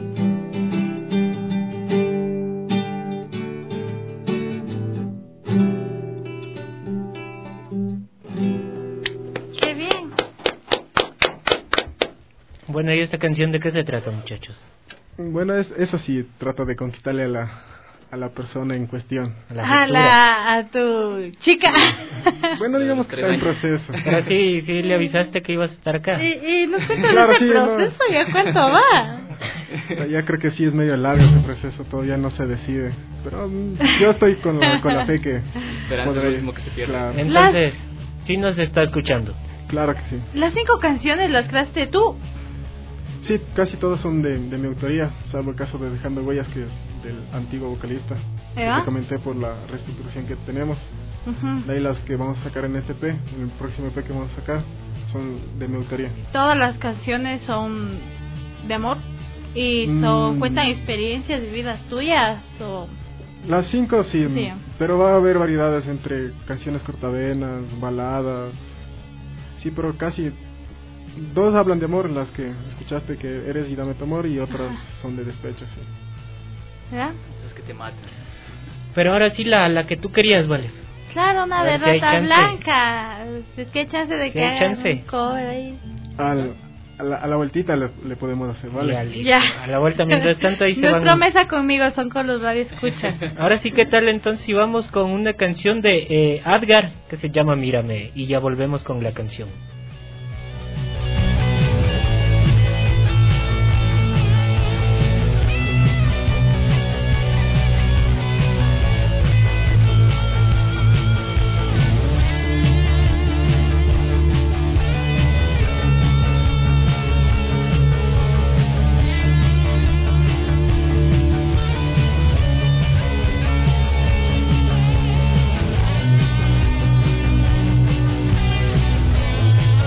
Qué bien. Bueno, ¿y esta canción de qué se trata, muchachos? Bueno, es, eso sí, trata de conquistarle a la, a la persona en cuestión. A la A, ruptura. la, a tu chica. Bueno, digamos que está en proceso. Pero sí, sí le avisaste que ibas a estar acá. y, y nos cuentas Claro, de ese sí, no. proceso, ¿ya cuánto va? Ya creo que sí es medio largo este proceso, todavía no se decide. Pero mm, yo estoy con la, con la fe que... Esperanza es lo último que se pierde. Claro, Entonces, sí nos está escuchando. claro que sí. Las cinco canciones las creaste tú. Sí, casi todos son de, de mi autoría, salvo el caso de Dejando Huellas, que es del antiguo vocalista. Que ¿Ya? te comenté por la reestructuración que tenemos. Ujú. De ahí las que vamos a sacar en este E P, en el próximo E P que vamos a sacar, son de mi autoría. Todas las canciones son de amor y son Mm. cuentan experiencias vividas tuyas o Las cinco sí, Sí. pero va a haber variedades entre canciones cortavenas, baladas. Sí, pero casi dos hablan de amor, las que escuchaste, que Eres y Dame tu amor, y otras son de despecho, sí. ¿ya? Es que te matan. Pero ahora sí, la, la que tú querías, vale. Claro, una A ver, de ¿qué hay Rata chance? Blanca. Es que hay chance de ¿Qué que hay hagan chance? un cover ahí. Al, a, la, a la vueltita le, le podemos hacer, ¿vale? Ya, listo. Ya. A la vuelta, mientras tanto, ahí se No es van. promesa conmigo, son con los radioescuchas. Ahora sí, ¿qué tal entonces si vamos con una canción de eh, Adgar que se llama Mírame? Y ya volvemos con la canción. Mírame,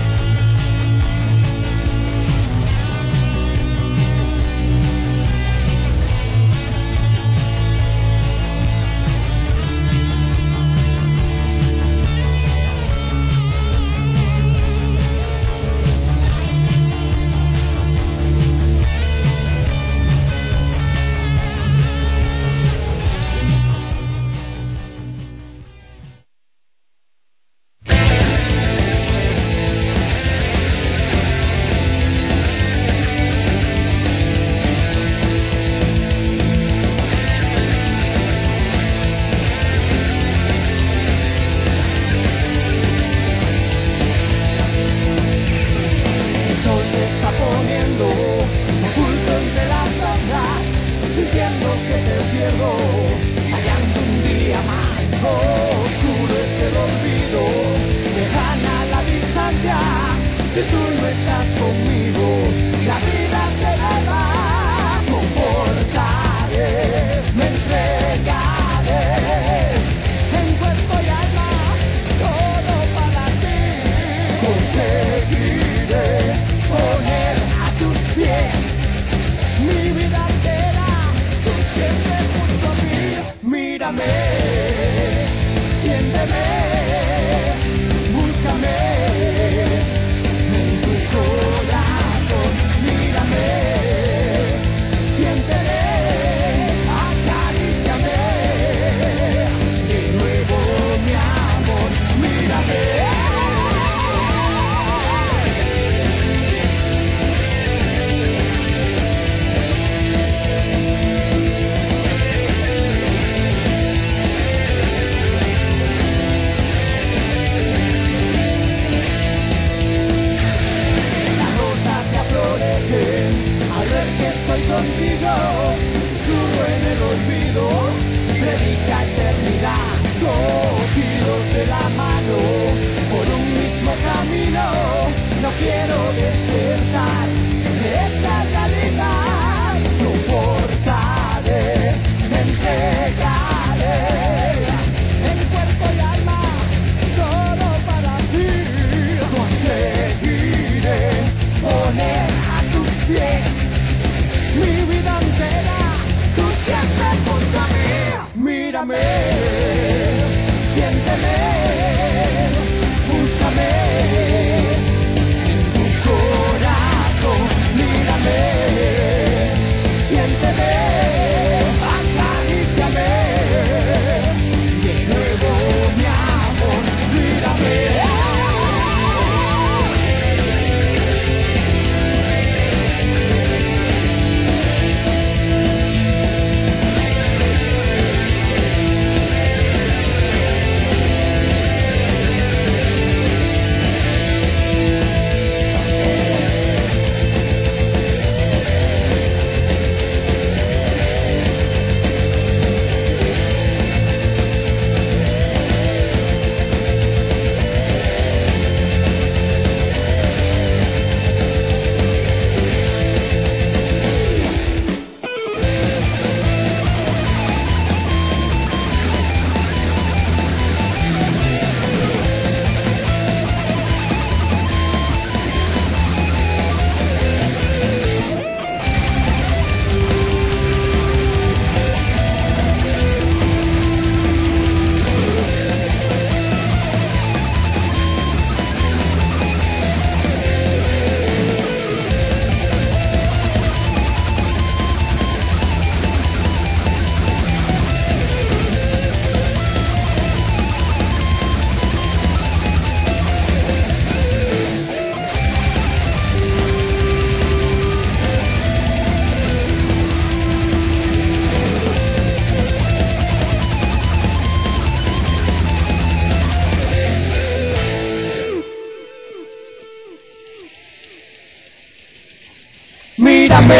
Mírame,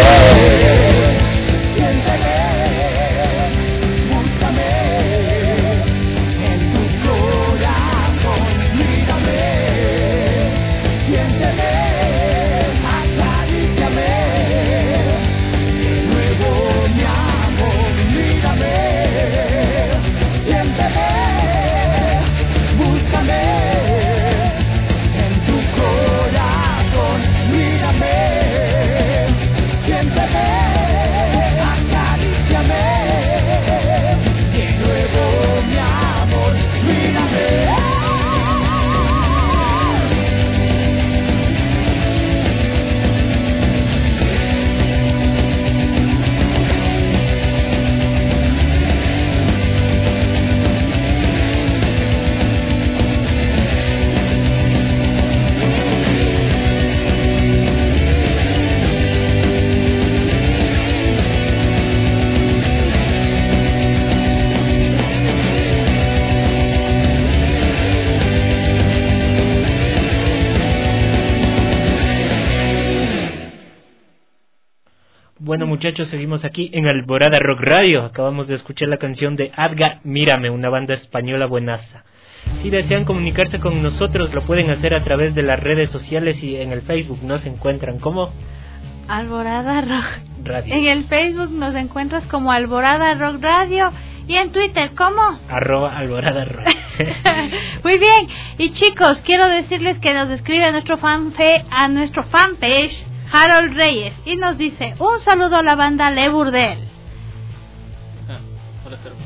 siénteme, búscame en tu corazón. Mírame, siénteme, acaríciame de nuevo, mi amor. Mírame, siénteme, búscame en tu corazón. Mírame, siénteme, acaríciame de nuevo, mi amor. Mírame. Bueno, muchachos, seguimos aquí en Alborada Rock Radio. Acabamos de escuchar la canción de Adga, Mírame, una banda española buenaza. Si desean comunicarse con nosotros, lo pueden hacer a través de las redes sociales y en el Facebook nos encuentran como Alborada Rock Radio. En el Facebook nos encuentras como Alborada Rock Radio y en Twitter como arroba Alborada Rock. Muy bien, y chicos, quiero decirles que nos escribe a nuestro fanpage, a nuestro fanpage Harold Reyes, y nos dice: un saludo a la banda Le Burdel. Ah, hola, Harold.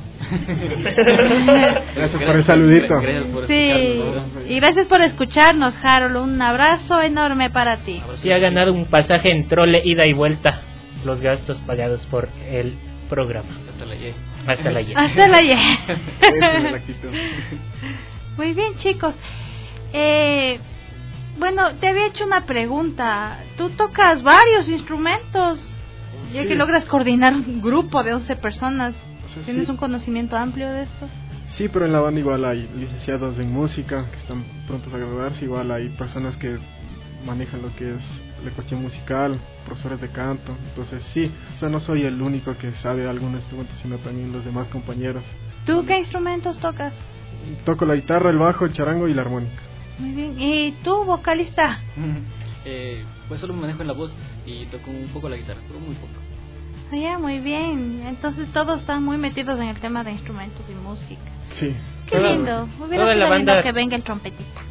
Gracias por el saludito. Gracias por Sí, escucharnos. y gracias por escucharnos, Harold. Un abrazo enorme para ti. Sí, ha ganado un pasaje en trole ida y vuelta, los gastos pagados por el programa. Hasta la Y. Hasta la Y. Hasta la Y. Esa es la actitud. Muy bien, chicos. Eh, bueno, te había hecho una pregunta. Tú tocas varios instrumentos, ya Sí. que logras coordinar un grupo de once personas. Sí, ¿Tienes sí. un conocimiento amplio de esto? Sí, pero en la banda igual hay licenciados en música que están prontos a graduarse, igual hay personas que manejan lo que es la cuestión musical, profesores de canto, entonces sí, o sea, no soy el único que sabe algún instrumento, sino también los demás compañeros. ¿Tú qué instrumentos tocas? Toco la guitarra, el bajo, el charango y la armónica. Muy bien. ¿Y tú, vocalista? Eh, pues solo me manejo en la voz y toco un poco la guitarra, pero muy poco. Ah, ya, muy bien. Entonces todos están muy metidos en el tema de instrumentos y música. Sí. Qué Toda- lindo. Hubiera toda la sido lindo banda- que venga el trompetista.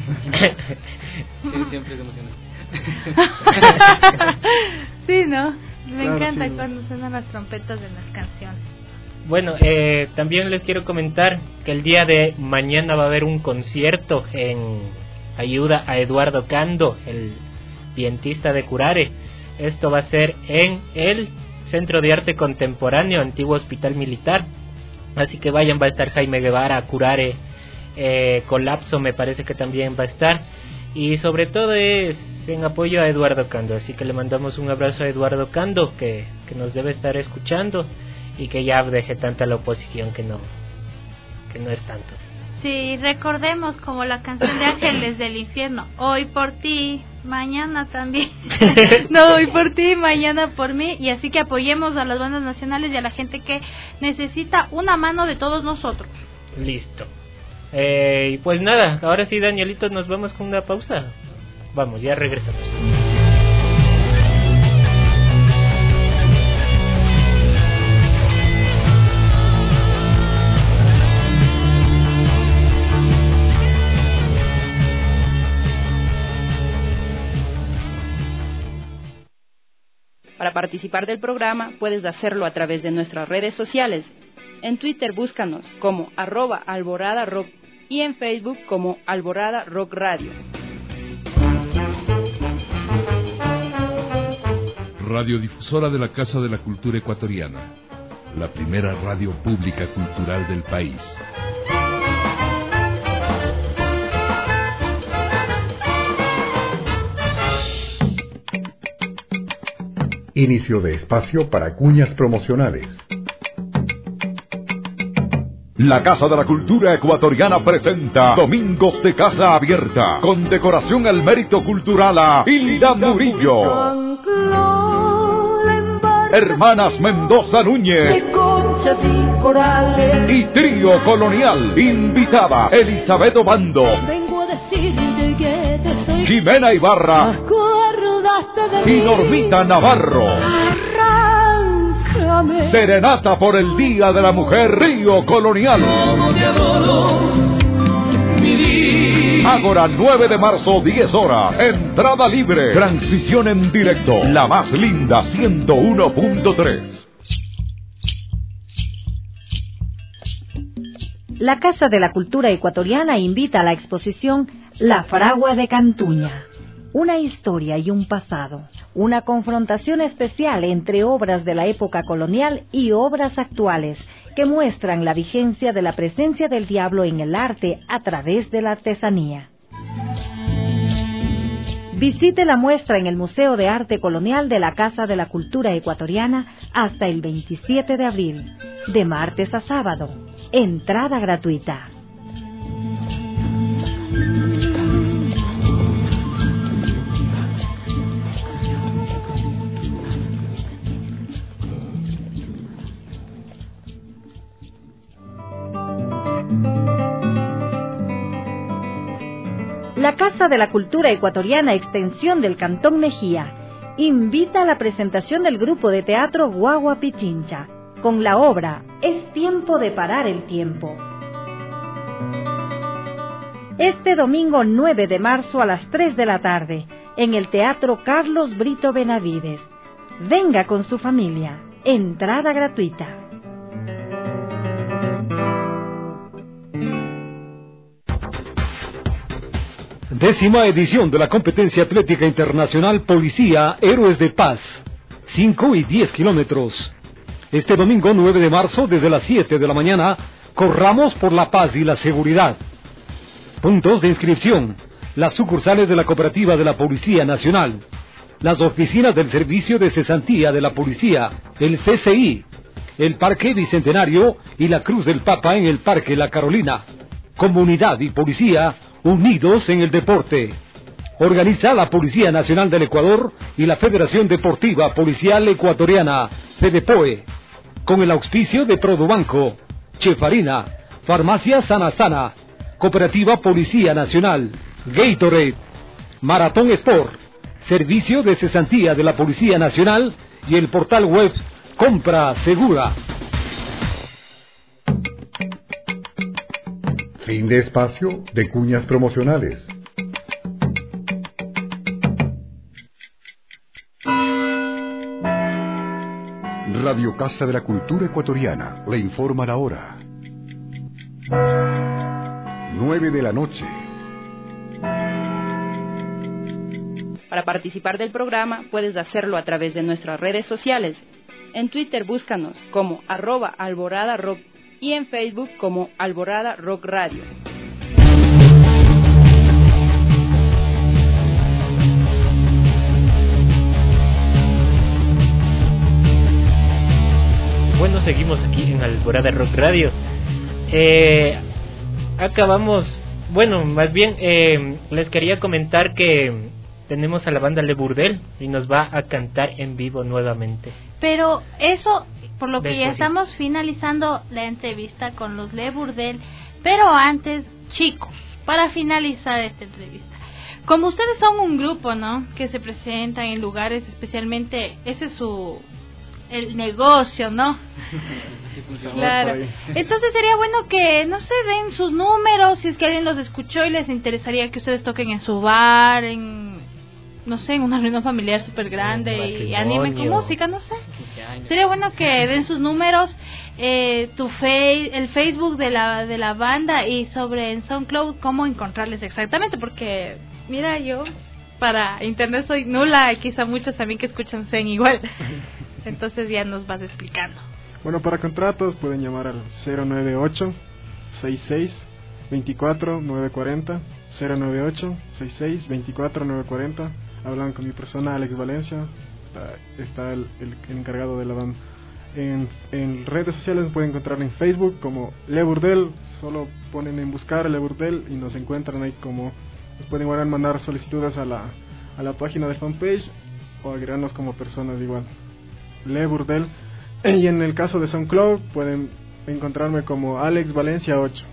Sí, siempre es emocionante. Sí, ¿no? Me Claro, encanta sí. cuando suenan las trompetas de las canciones. Bueno, eh, también les quiero comentar que el día de mañana va a haber un concierto en ayuda a Eduardo Cando, el vientista de Curare. Esto va a ser en el Centro de Arte Contemporáneo, antiguo Hospital Militar. Así que vayan, va a estar Jaime Guevara, Curare, eh, Colapso me parece que también va a estar. Y sobre todo es en apoyo a Eduardo Cando, así que le mandamos un abrazo a Eduardo Cando, que, que nos debe estar escuchando y que ya deje tanta la oposición, que no, que no es tanto. Sí, recordemos como la canción de Ángeles del Infierno, hoy por ti, mañana también. No, hoy por ti, mañana por mí. Y así que apoyemos a las bandas nacionales y a la gente que necesita una mano de todos nosotros. Listo. Eh, y pues nada, ahora sí, Danielito, nos vamos con una pausa. Vamos, ya regresamos. Para participar del programa puedes hacerlo a través de nuestras redes sociales. En Twitter búscanos como arroba Alborada Rock y en Facebook como Alborada Rock Radio. Radiodifusora de la Casa de la Cultura Ecuatoriana, la primera radio pública cultural del país. Inicio de espacio para cuñas promocionales. La Casa de la Cultura Ecuatoriana presenta Domingos de Casa Abierta, con decoración al mérito cultural a Hilda Murillo. Hermanas Mendoza Núñez y Trío Colonial. Invitada Elizabeth Obando, Jimena Ibarra y Normita Navarro. Serenata por el Día de la Mujer, Río Colonial. Ágora, nueve de marzo, diez horas. Entrada libre. Transmisión en directo. La más linda, ciento uno punto tres. La Casa de la Cultura Ecuatoriana invita a la exposición La Fragua de Cantuña. Una historia y un pasado, una confrontación especial entre obras de la época colonial y obras actuales que muestran la vigencia de la presencia del diablo en el arte a través de la artesanía. Visite la muestra en el Museo de Arte Colonial de la Casa de la Cultura Ecuatoriana hasta el veintisiete de abril, de martes a sábado. Entrada gratuita. La Casa de la Cultura Ecuatoriana Extensión del Cantón Mejía invita a la presentación del grupo de teatro Guagua Pichincha con la obra Es tiempo de parar el tiempo. Este domingo nueve de marzo a las tres de la tarde en el Teatro Carlos Brito Benavides. Venga con su familia. Entrada gratuita. Décima edición de la competencia atlética internacional Policía Héroes de Paz, cinco y diez kilómetros. Este domingo nueve de marzo, desde las siete de la mañana, corramos por la paz y la seguridad. Puntos de inscripción: las sucursales de la Cooperativa de la Policía Nacional, las oficinas del Servicio de Cesantía de la Policía, el C C I, el Parque Bicentenario y la Cruz del Papa en el Parque La Carolina. Comunidad y policía unidos en el deporte. Organiza la Policía Nacional del Ecuador y la Federación Deportiva Policial Ecuatoriana, FEDEPOE, con el auspicio de Produbanco, Chefarina, Farmacia Sana Sana, Cooperativa Policía Nacional, Gatorade, Maratón Sport, Servicio de Cesantía de la Policía Nacional y el portal web Compra Segura. Fin de espacio de cuñas promocionales. Radio Casa de la Cultura Ecuatoriana le informa la hora. Nueve de la noche. Para participar del programa puedes hacerlo a través de nuestras redes sociales. En Twitter búscanos como arroba Alborada Rock y en Facebook como Alborada Rock Radio. Bueno, seguimos aquí en Alborada Rock Radio. Eh, acabamos, bueno, más bien eh, les quería comentar que tenemos a la banda Le Burdel y nos va a cantar en vivo nuevamente. Pero eso, por lo que Después, ya sí. estamos finalizando la entrevista con los Le Burdel, pero antes, chicos, para finalizar esta entrevista, como ustedes son un grupo, ¿no?, que se presentan en lugares, especialmente, ese es su, el negocio, ¿no? Claro. Entonces sería bueno que, no sé, den sus números, si es que alguien los escuchó y les interesaría que ustedes toquen en su bar, en, no sé, en una reunión familiar súper grande y animen con música, no sé. Sería bueno que den sus números, eh, tu fe, el Facebook de la de la banda y sobre en SoundCloud cómo encontrarles exactamente, porque mira, yo para internet soy nula y quizá muchos también que escuchan sean igual. Entonces ya nos vas explicando. Bueno, para contratos pueden llamar al cero nueve ocho, seis seis, dos cuatro, nueve cuatro cero, cero nueve ocho, seis seis, dos cuatro, nueve cuatro cero. Hablan con mi persona, Alex Valencia, está, está el, el, el encargado de la banda. En, en redes sociales pueden encontrar en Facebook como Le Burdel, solo ponen en buscar Le Burdel y nos encuentran ahí. Como nos pueden igual mandar solicitudes a la, a la página de fanpage o agregarnos como personas igual, Le Burdel. Y en el caso de SoundCloud pueden encontrarme como Alex Valencia ocho.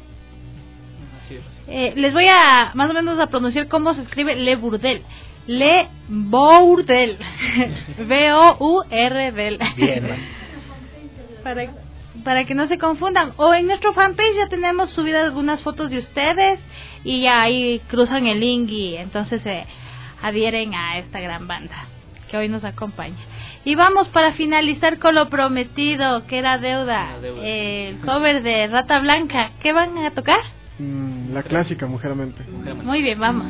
Eh, les voy a más o menos a pronunciar cómo se escribe Le Burdel. Le Burdel. B O U R D L. Bien. para, para que no se confundan. O en nuestro fanpage ya tenemos subidas algunas fotos de ustedes y ya ahí cruzan el link y entonces se adhieren a esta gran banda que hoy nos acompaña. Y vamos para finalizar con lo prometido, que era deuda, deuda. Eh, el cover de Rata Blanca. ¿Qué van a tocar? Mm, la clásica, Mujeramente. Muy bien, vamos.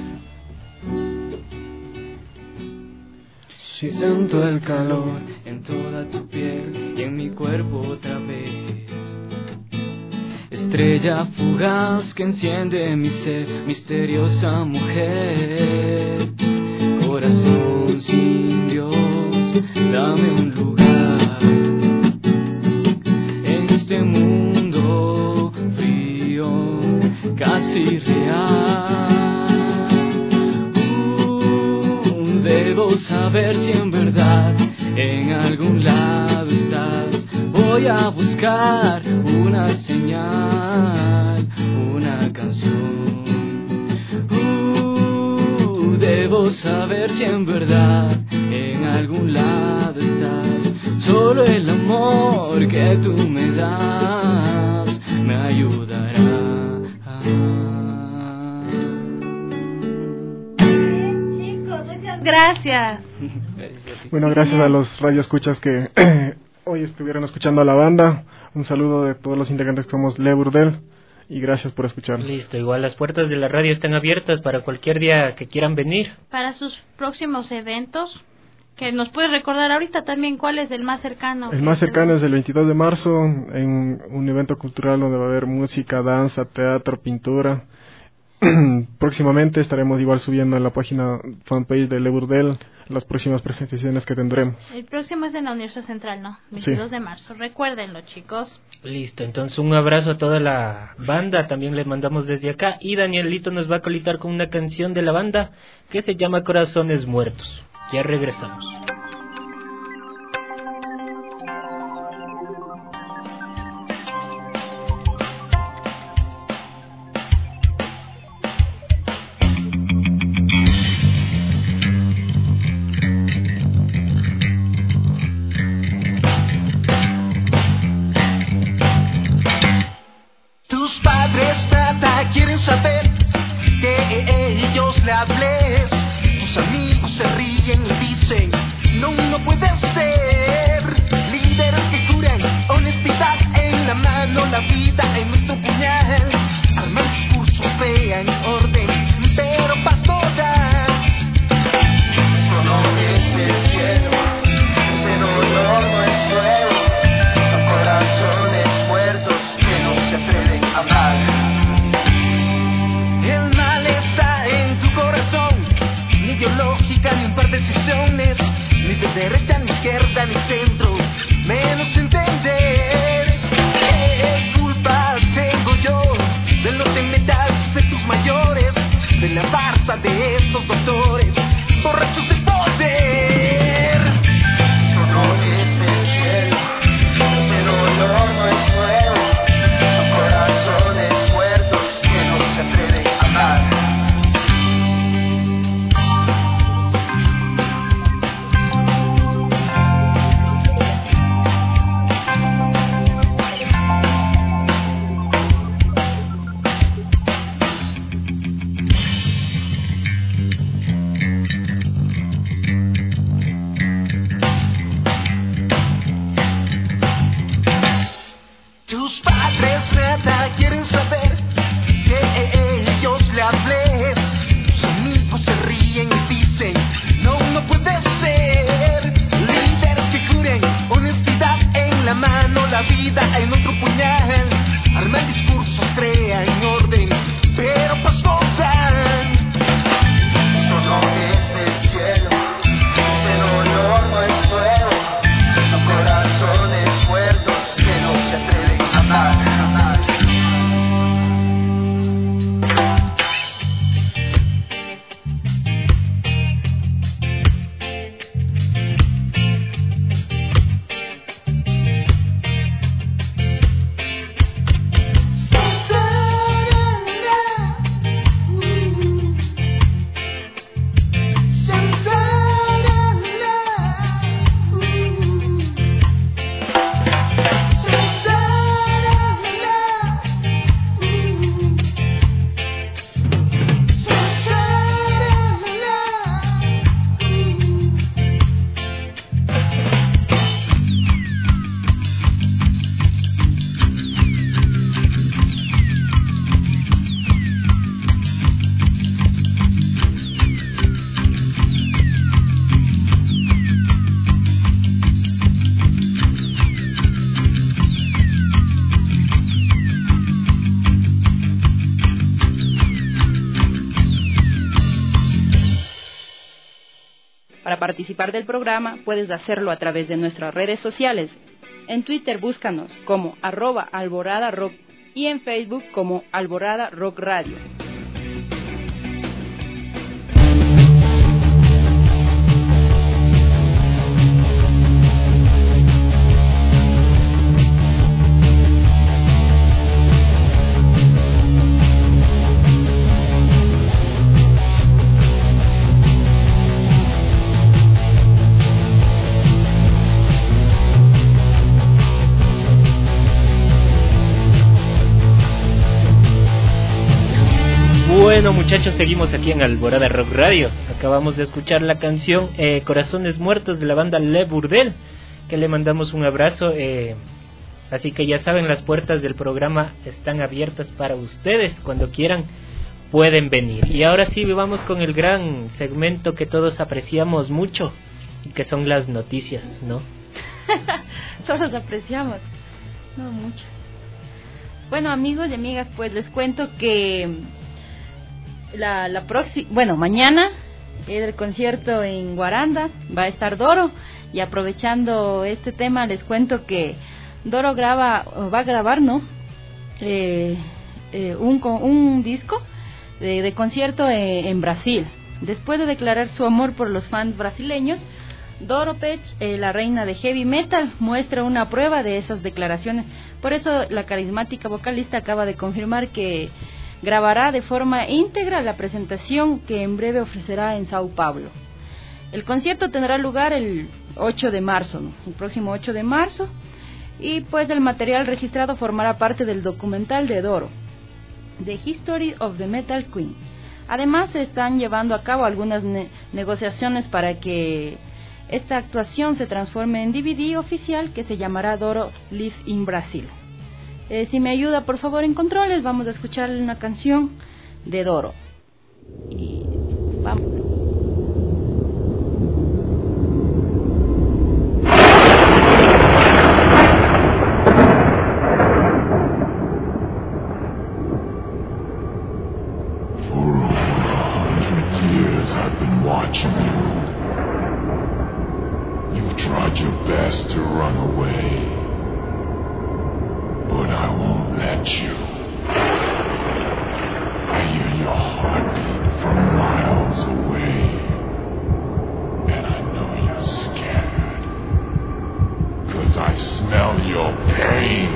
Siento el calor en toda tu piel y en mi cuerpo otra vez. Estrella fugaz que enciende mi ser, misteriosa mujer. Corazón sin Dios, dame un lugar en este mundo frío, casi real. Uh, debo saber si en verdad en algún lado estás. Voy a buscar una señal, una canción. Debo saber si en verdad en algún lado estás. Solo el amor que tú me das me ayudará. Chicos, muchas gracias. Bueno, gracias a los radioescuchas que hoy estuvieron escuchando a la banda. Un saludo de todos los integrantes que somos Le Burdel. Y gracias por escuchar. Listo, igual las puertas de la radio están abiertas para cualquier día que quieran venir. Para sus próximos eventos, que nos puedes recordar ahorita también cuál es el más cercano. El más cercano es el veintidós de marzo, en un evento cultural donde va a haber música, danza, teatro, pintura. Próximamente estaremos igual subiendo en la página fanpage de Le Burdel las próximas presentaciones que tendremos. El próximo es en la Universidad Central, ¿no? veintidós sí. de marzo, recuérdenlo, chicos. Listo, entonces un abrazo a toda la banda, también les mandamos desde acá. Y Danielito nos va a colitar con una canción de la banda que se llama Corazones Muertos. Ya regresamos. Tus amigos se ríen y dicen, no, no puede ser. Líderes que la vida en nuestro puñal. Arma un discurso fea en orden, pero pasó ya. Eso no es el cielo, ese dolor no es suelo. Son corazones muertos que no se atreven a amar. El mal está en tu corazón, ni ideológica ni un par de decisiones, ni de derecha ni izquierda ni centro, menos entender. ¿Qué culpa tengo yo de no te metas de tus mayores, de la farsa de estos doctores borrachos de poder? Eso no es del cielo, ese dolor no es nuevo. Son corazones muertos que no se atreven a amar. Tus padres nada quieren saber que ellos le hables. Tus amigos se ríen y dicen no, no puede ser. Líderes que juren honestidad en la mano, la vida en otro puñal. Arman discursos, crean orden, pero pasó tan. Eso no es del cielo, ese dolor no es nuevo. Son corazones muertos que no se atreven a amar. Para participar del programa puedes hacerlo a través de nuestras redes sociales. En Twitter búscanos como arroba Alborada Rock y en Facebook como Alborada Rock Radio. Bueno, muchachos, seguimos aquí en Alborada Rock Radio. Acabamos de escuchar la canción eh, Corazones Muertos de la banda Le Burdel, que le mandamos un abrazo. Eh, así que ya saben, las puertas del programa están abiertas para ustedes. Cuando quieran pueden venir. Y ahora sí, vamos con el gran segmento que todos apreciamos mucho, que son las noticias, ¿no? Todos apreciamos, no mucho. Bueno, amigos y amigas, pues les cuento que la, la próxima, bueno, mañana es el concierto en Guaranda, va a estar Doro, y aprovechando este tema les cuento que Doro graba, va a grabar, ¿no? Eh, eh, un, un disco de, de concierto en, en Brasil. Después de declarar su amor por los fans brasileños, Doro Pech, eh, la reina de heavy metal, muestra una prueba de esas declaraciones. Por eso la carismática vocalista acaba de confirmar que grabará de forma íntegra la presentación que en breve ofrecerá en Sao Paulo. El concierto tendrá lugar el ocho de marzo, ¿no? El próximo ocho de marzo, y pues el material registrado formará parte del documental de Doro, The History of the Metal Queen. Además, se están llevando a cabo algunas ne- negociaciones para que esta actuación se transforme en D V D oficial que se llamará Doro Live in Brasil. Eh, si me ayuda, por favor, en controles, vamos a escuchar una canción de Doro. Y vamos. I've been watching you. You've tried your best to run away, but I won't let you. I hear your heartbeat from miles away, and I know you're scared, 'cause I smell your pain.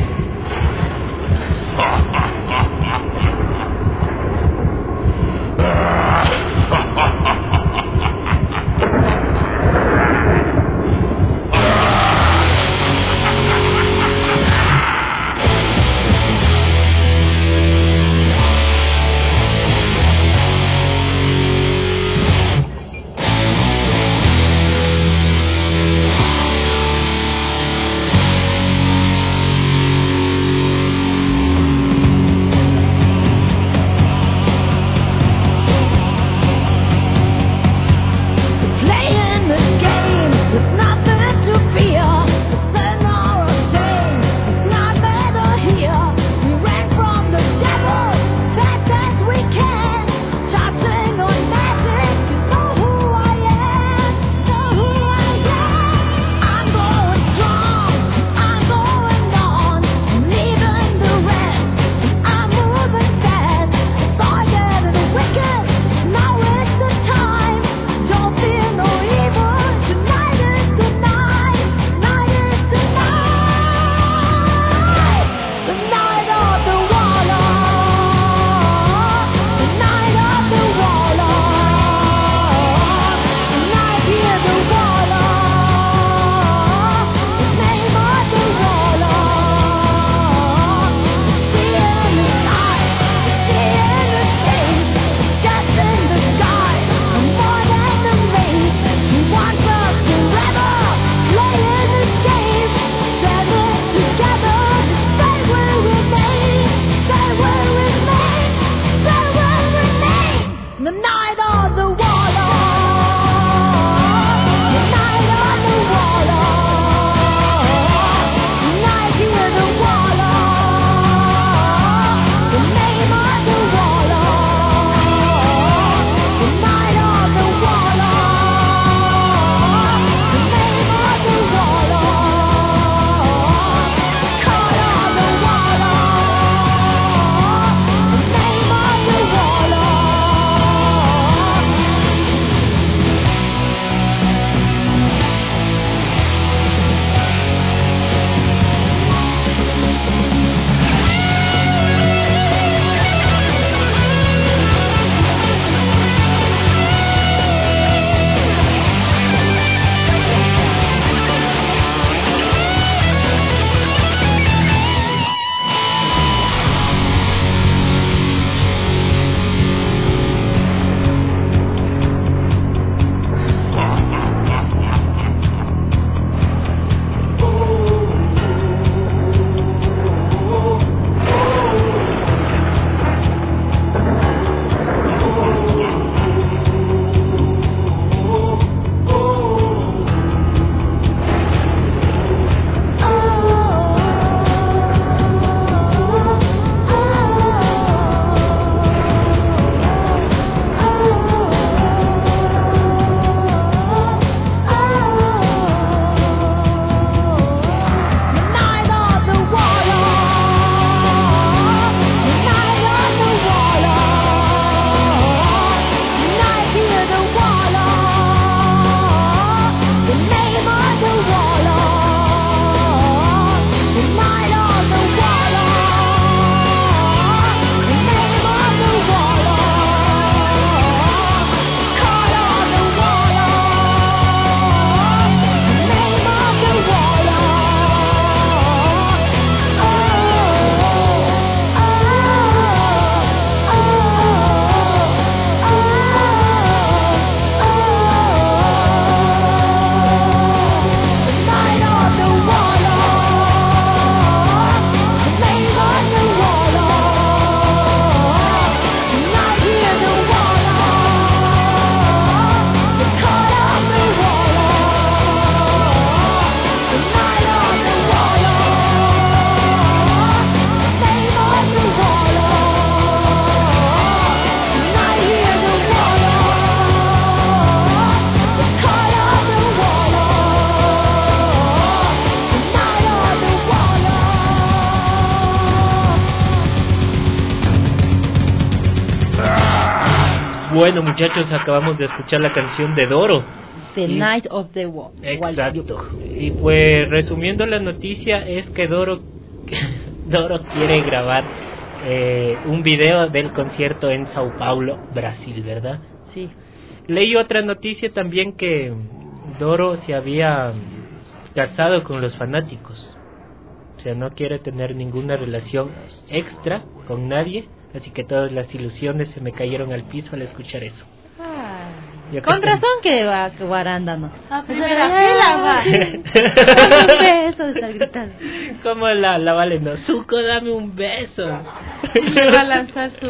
Bueno, muchachos, acabamos de escuchar la canción de Doro. The y... Night of the Wild. Exacto. Y pues resumiendo la noticia es que Doro Doro quiere grabar eh, un video del concierto en Sao Paulo, Brasil, ¿verdad? Sí. Leí otra noticia también que Doro se había casado con los fanáticos. O sea, no quiere tener ninguna relación extra con nadie, así que todas las ilusiones se me cayeron al piso al escuchar eso. Ah, con razón que va a Guaranda, ¿no? A primera fila va. Un beso de estar gritando. Como la, la Vale, no, Zuko, dame un beso. Y le va a lanzar su...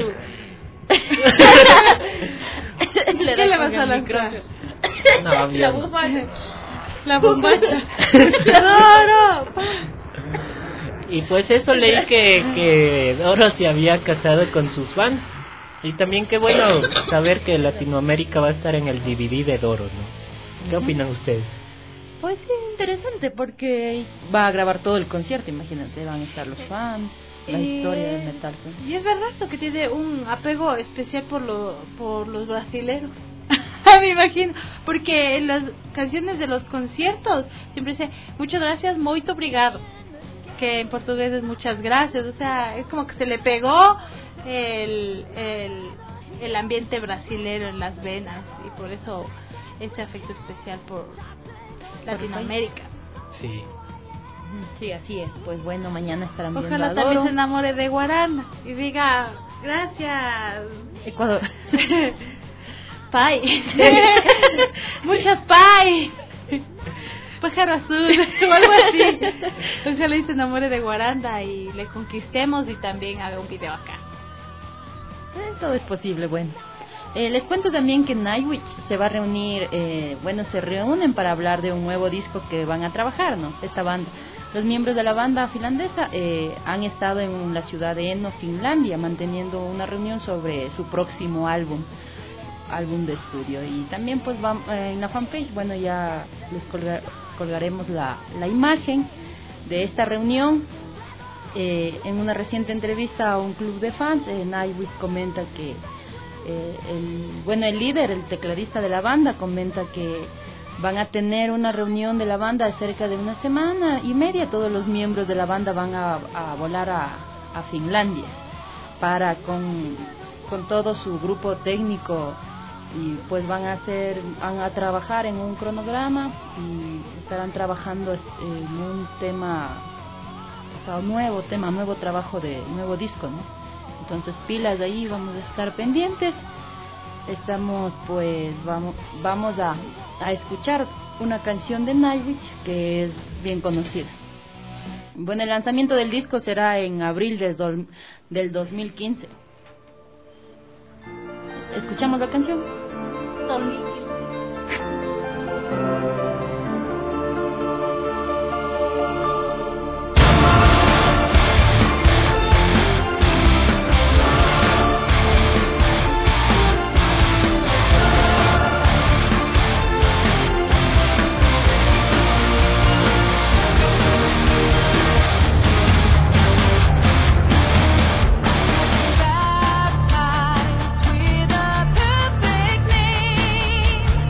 le ¿Qué le vas a lanzar? No, la bombacha. La bombacha. Doro. Y pues eso leí que, que Doro se había casado con sus fans. Y también qué bueno saber que Latinoamérica va a estar en el D V D de Doro, ¿no? ¿Qué opinan ustedes? Pues sí, interesante porque va a grabar todo el concierto, imagínate, van a estar los fans, la y, historia del metal. Pues. Y es verdad lo que tiene un apego especial por, lo, por los brasileros. Me imagino, porque en las canciones de los conciertos siempre dice muchas gracias, muito obrigado, que en portugués es muchas gracias, o sea, es como que se le pegó el, el, el ambiente brasilero en las venas y por eso ese afecto especial por Latinoamérica. Sí. Sí, así es. Pues bueno, mañana estarán viendo Ojalá a Doro. también se enamore de Guaranda y diga gracias Ecuador. Pai. Muchas pai. Pájaro azul o algo así. Ojalá y se enamore de Guaranda y le conquistemos y también haga un video acá. Eh, todo es posible, bueno. Eh, les cuento también que Nightwish se va a reunir, eh, bueno, se reúnen para hablar de un nuevo disco que van a trabajar, ¿no? Esta banda. Los miembros de la banda finlandesa eh, han estado en la ciudad de Eno, Finlandia, manteniendo una reunión sobre su próximo álbum, álbum de estudio. Y también, pues, va, eh, en la fanpage, bueno, ya les colgar, colgaremos la, la imagen de esta reunión. Eh, en una reciente entrevista a un club de fans, eh, Nightwish comenta que Eh, el, bueno, el líder, el tecladista de la banda, comenta que van a tener una reunión de la banda cerca de una semana y media. Todos los miembros de la banda van a, a volar a, a Finlandia para con, con todo su grupo técnico y pues van a hacer, van a trabajar en un cronograma y estarán trabajando en un tema, o sea, un nuevo tema, nuevo trabajo de nuevo disco, ¿no? Entonces pilas de ahí, vamos a estar pendientes. Estamos pues vamos vamos a, a escuchar una canción de Nightwish que es bien conocida. Bueno, el lanzamiento del disco será en abril del, do, del dos mil quince. ¿Escuchamos la canción? Baptized with a perfect name.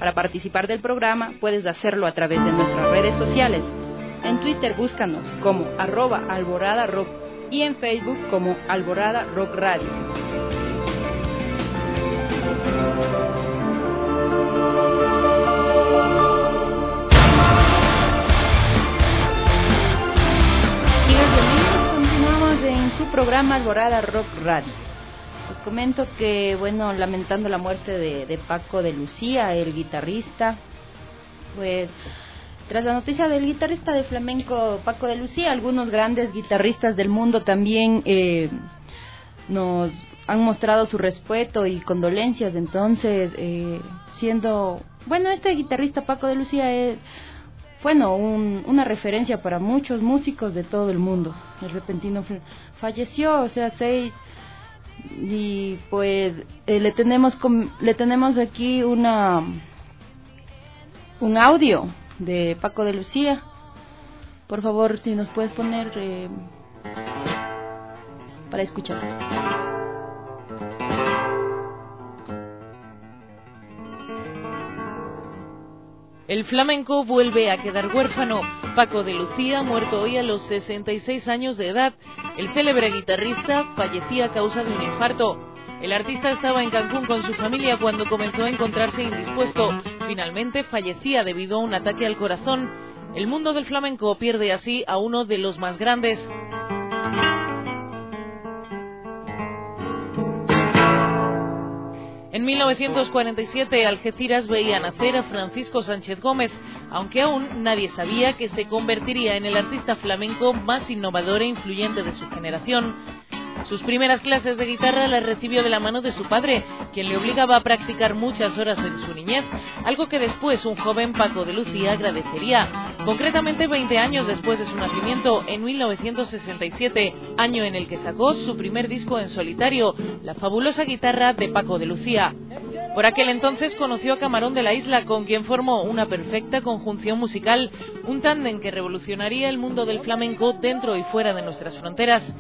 Para participar del programa puedes hacerlo a través de nuestras redes sociales. En Twitter búscanos como arroba Alborada Rock y en Facebook como Alborada Rock Radio. Continuamos en su programa Alborada Rock Radio. Les comento que, bueno, lamentando la muerte de, de Paco de Lucía, el guitarrista, pues tras la noticia del guitarrista de flamenco Paco de Lucía, algunos grandes guitarristas del mundo también eh, nos han mostrado su respeto y condolencias. Entonces, eh, siendo, bueno, este guitarrista Paco de Lucía es, bueno, un, una referencia para muchos músicos de todo el mundo. El repentino falleció, o sea, seis, y pues eh, le tenemos com, le tenemos aquí una un audio de Paco de Lucía. Por favor, si nos puedes poner eh, para escuchar. El flamenco vuelve a quedar huérfano. Paco de Lucía, muerto hoy a los sesenta y seis años de edad. El célebre guitarrista fallecía a causa de un infarto. El artista estaba en Cancún con su familia cuando comenzó a encontrarse indispuesto. Finalmente fallecía debido a un ataque al corazón. El mundo del flamenco pierde así a uno de los más grandes. En mil novecientos cuarenta y siete, Algeciras veía nacer a Francisco Sánchez Gómez, aunque aún nadie sabía que se convertiría en el artista flamenco más innovador e influyente de su generación. Sus primeras clases de guitarra las recibió de la mano de su padre, quien le obligaba a practicar muchas horas en su niñez, algo que después un joven Paco de Lucía agradecería. Concretamente veinte años después de su nacimiento, en mil novecientos sesenta y siete, año en el que sacó su primer disco en solitario, La fabulosa guitarra de Paco de Lucía. Por aquel entonces conoció a Camarón de la Isla, con quien formó una perfecta conjunción musical, un tándem que revolucionaría el mundo del flamenco dentro y fuera de nuestras fronteras.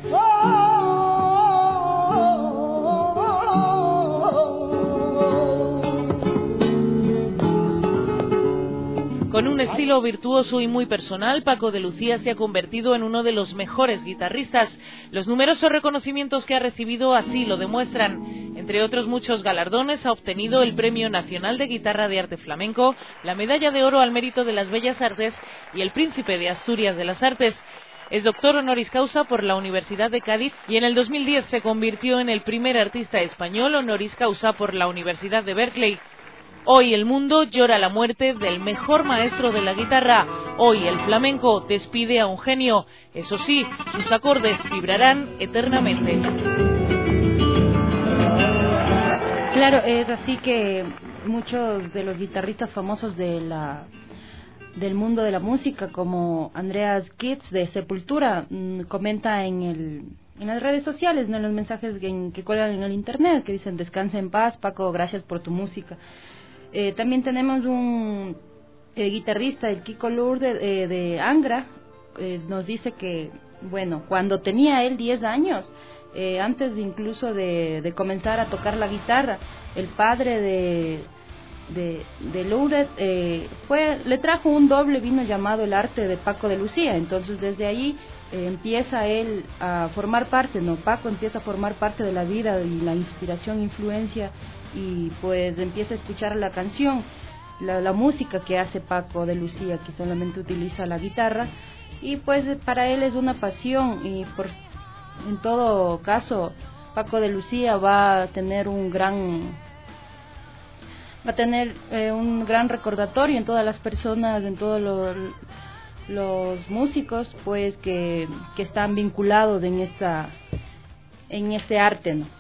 Con un estilo virtuoso y muy personal, Paco de Lucía se ha convertido en uno de los mejores guitarristas. Los numerosos reconocimientos que ha recibido así lo demuestran. Entre otros muchos galardones, ha obtenido el Premio Nacional de Guitarra de Arte Flamenco, la Medalla de Oro al Mérito de las Bellas Artes y el Príncipe de Asturias de las Artes. Es doctor honoris causa por la Universidad de Cádiz y en el dos mil diez se convirtió en el primer artista español honoris causa por la Universidad de Berkeley. Hoy el mundo llora la muerte del mejor maestro de la guitarra. Hoy el flamenco despide a un genio. Eso sí, sus acordes vibrarán eternamente. Claro, es así que muchos de los guitarristas famosos de la del mundo de la música, como Andreas Kitz de Sepultura, mmm, comenta en el en las redes sociales, no en los mensajes que, que cuelgan en el internet, que dicen: descansa en paz, Paco, gracias por tu música. Eh, también tenemos un eh, guitarrista, el Kiko Lourdes eh, de Angra, eh, nos dice que, bueno, cuando tenía él diez años, eh, antes de incluso de, de comenzar a tocar la guitarra, el padre de de, de Lourdes eh, fue, le trajo un doble vino llamado El Arte de Paco de Lucía. Entonces desde ahí eh, empieza él a formar parte, no, Paco empieza a formar parte de la vida y la inspiración, influencia, y pues empieza a escuchar la canción, la, la música que hace Paco de Lucía, que solamente utiliza la guitarra, y pues para él es una pasión. Y por, en todo caso, Paco de Lucía va a tener un gran va a tener eh, un gran recordatorio en todas las personas, en todos los, los músicos, pues que, que están vinculados en esta en este arte, ¿no?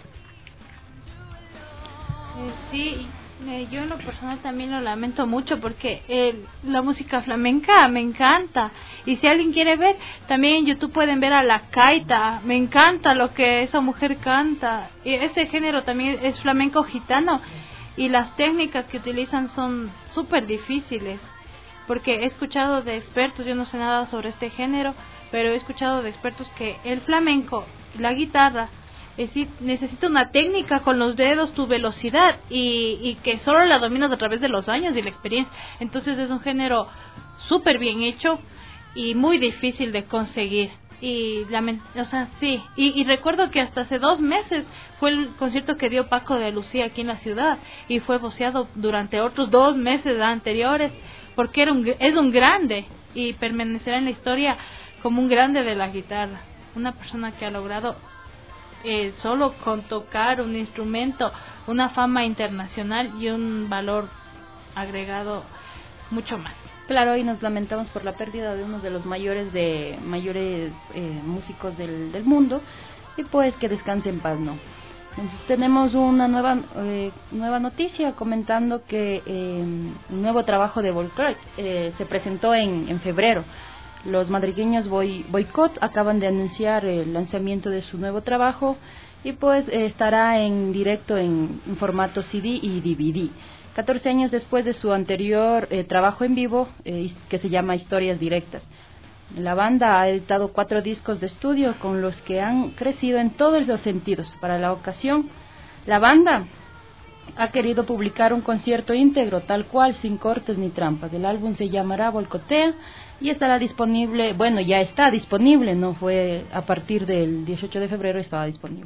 Eh, sí, eh, yo en lo personal también lo lamento mucho porque eh, la música flamenca me encanta, y si alguien quiere ver, también en YouTube pueden ver a La Caita. Me encanta lo que esa mujer canta, y ese género también es flamenco gitano, y las técnicas que utilizan son súper difíciles, porque he escuchado de expertos, yo no sé nada sobre este género, pero he escuchado de expertos que el flamenco, la guitarra, Es decir, necesita una técnica con los dedos, tu velocidad, y, y que solo la dominas a través de los años y la experiencia. Entonces es un género súper bien hecho y muy difícil de conseguir. Y, o sea, sí, y, y recuerdo que hasta hace dos meses fue el concierto que dio Paco de Lucía aquí en la ciudad y fue voceado durante otros dos meses anteriores, porque era un, es un grande y permanecerá en la historia como un grande de la guitarra, una persona que ha logrado eh, solo con tocar un instrumento una fama internacional y un valor agregado mucho más. Claro, y nos lamentamos por la pérdida de uno de los mayores de mayores eh, músicos del, del mundo, y pues que descanse en paz, ¿no? Entonces tenemos una nueva eh, nueva noticia comentando que eh, un nuevo trabajo de Boycott eh, se presentó en, en febrero. Los madrileños Boy, Boycott acaban de anunciar el lanzamiento de su nuevo trabajo y pues eh, estará en directo en, en formato C D y D V D. catorce años después de su anterior eh, trabajo en vivo, eh, que se llama Historias Directas. La banda ha editado cuatro discos de estudio con los que han crecido en todos los sentidos. Para la ocasión, la banda ha querido publicar un concierto íntegro, tal cual, sin cortes ni trampas. El álbum se llamará Boicotea y estará disponible, bueno, ya está disponible, no fue a partir del dieciocho de febrero, estaba disponible.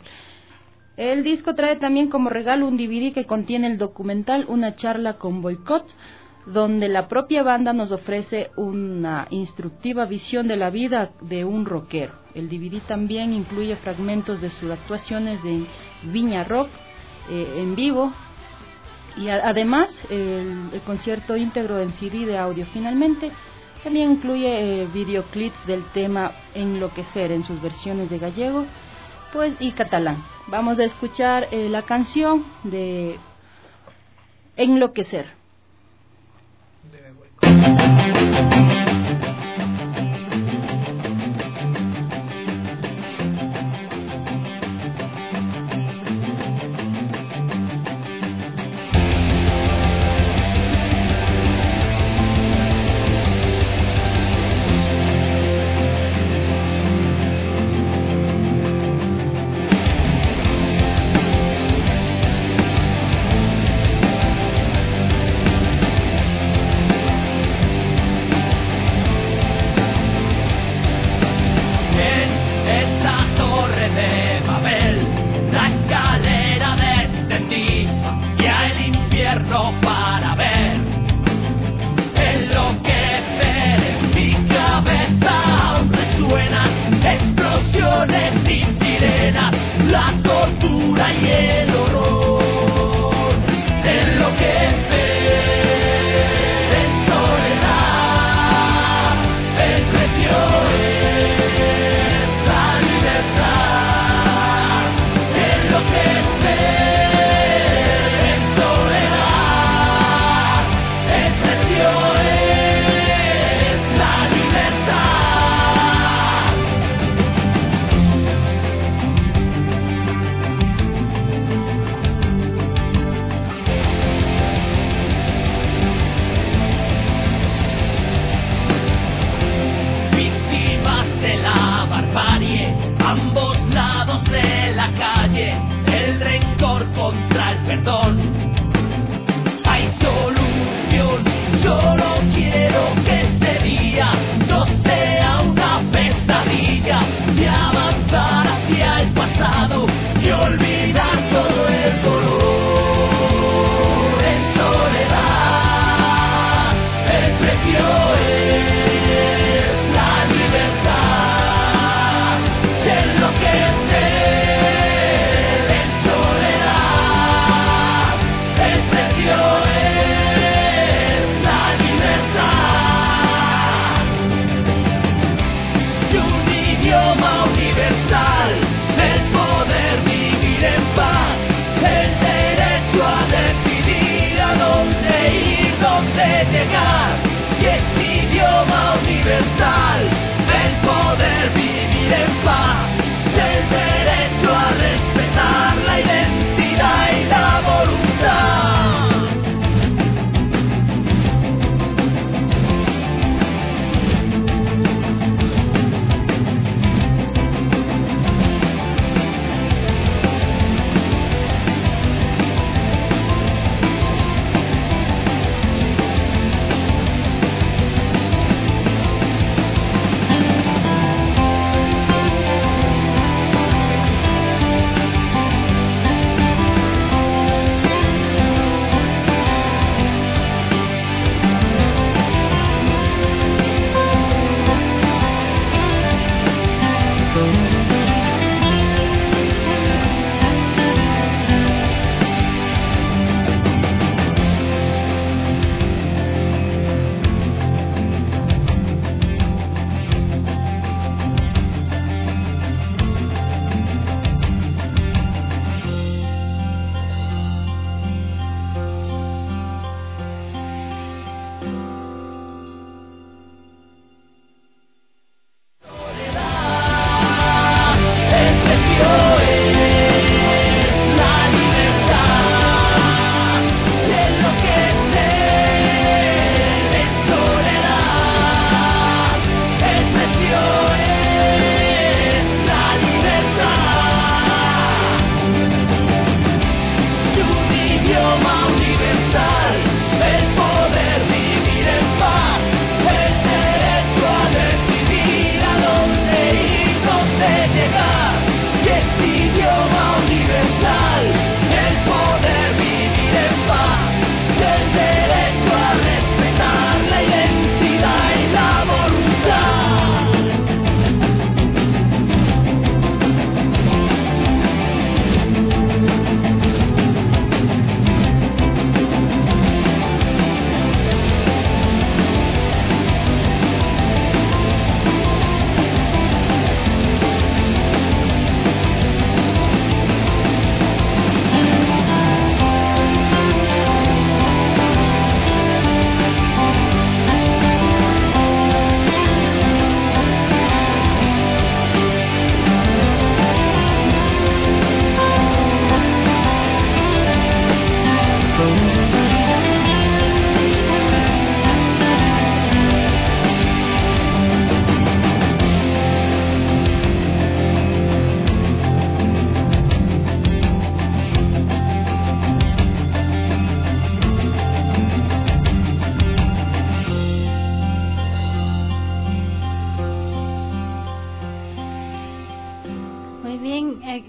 El disco trae también como regalo un D V D que contiene el documental Una charla con Boycott, donde la propia banda nos ofrece una instructiva visión de la vida de un rockero. El D V D también incluye fragmentos de sus actuaciones en Viña Rock eh, en vivo y a, además el, el concierto íntegro en C D de audio. Finalmente también incluye eh, videoclips del tema Enloquecer en sus versiones de gallego pues y catalán. Vamos a escuchar eh, la canción de Enloquecer.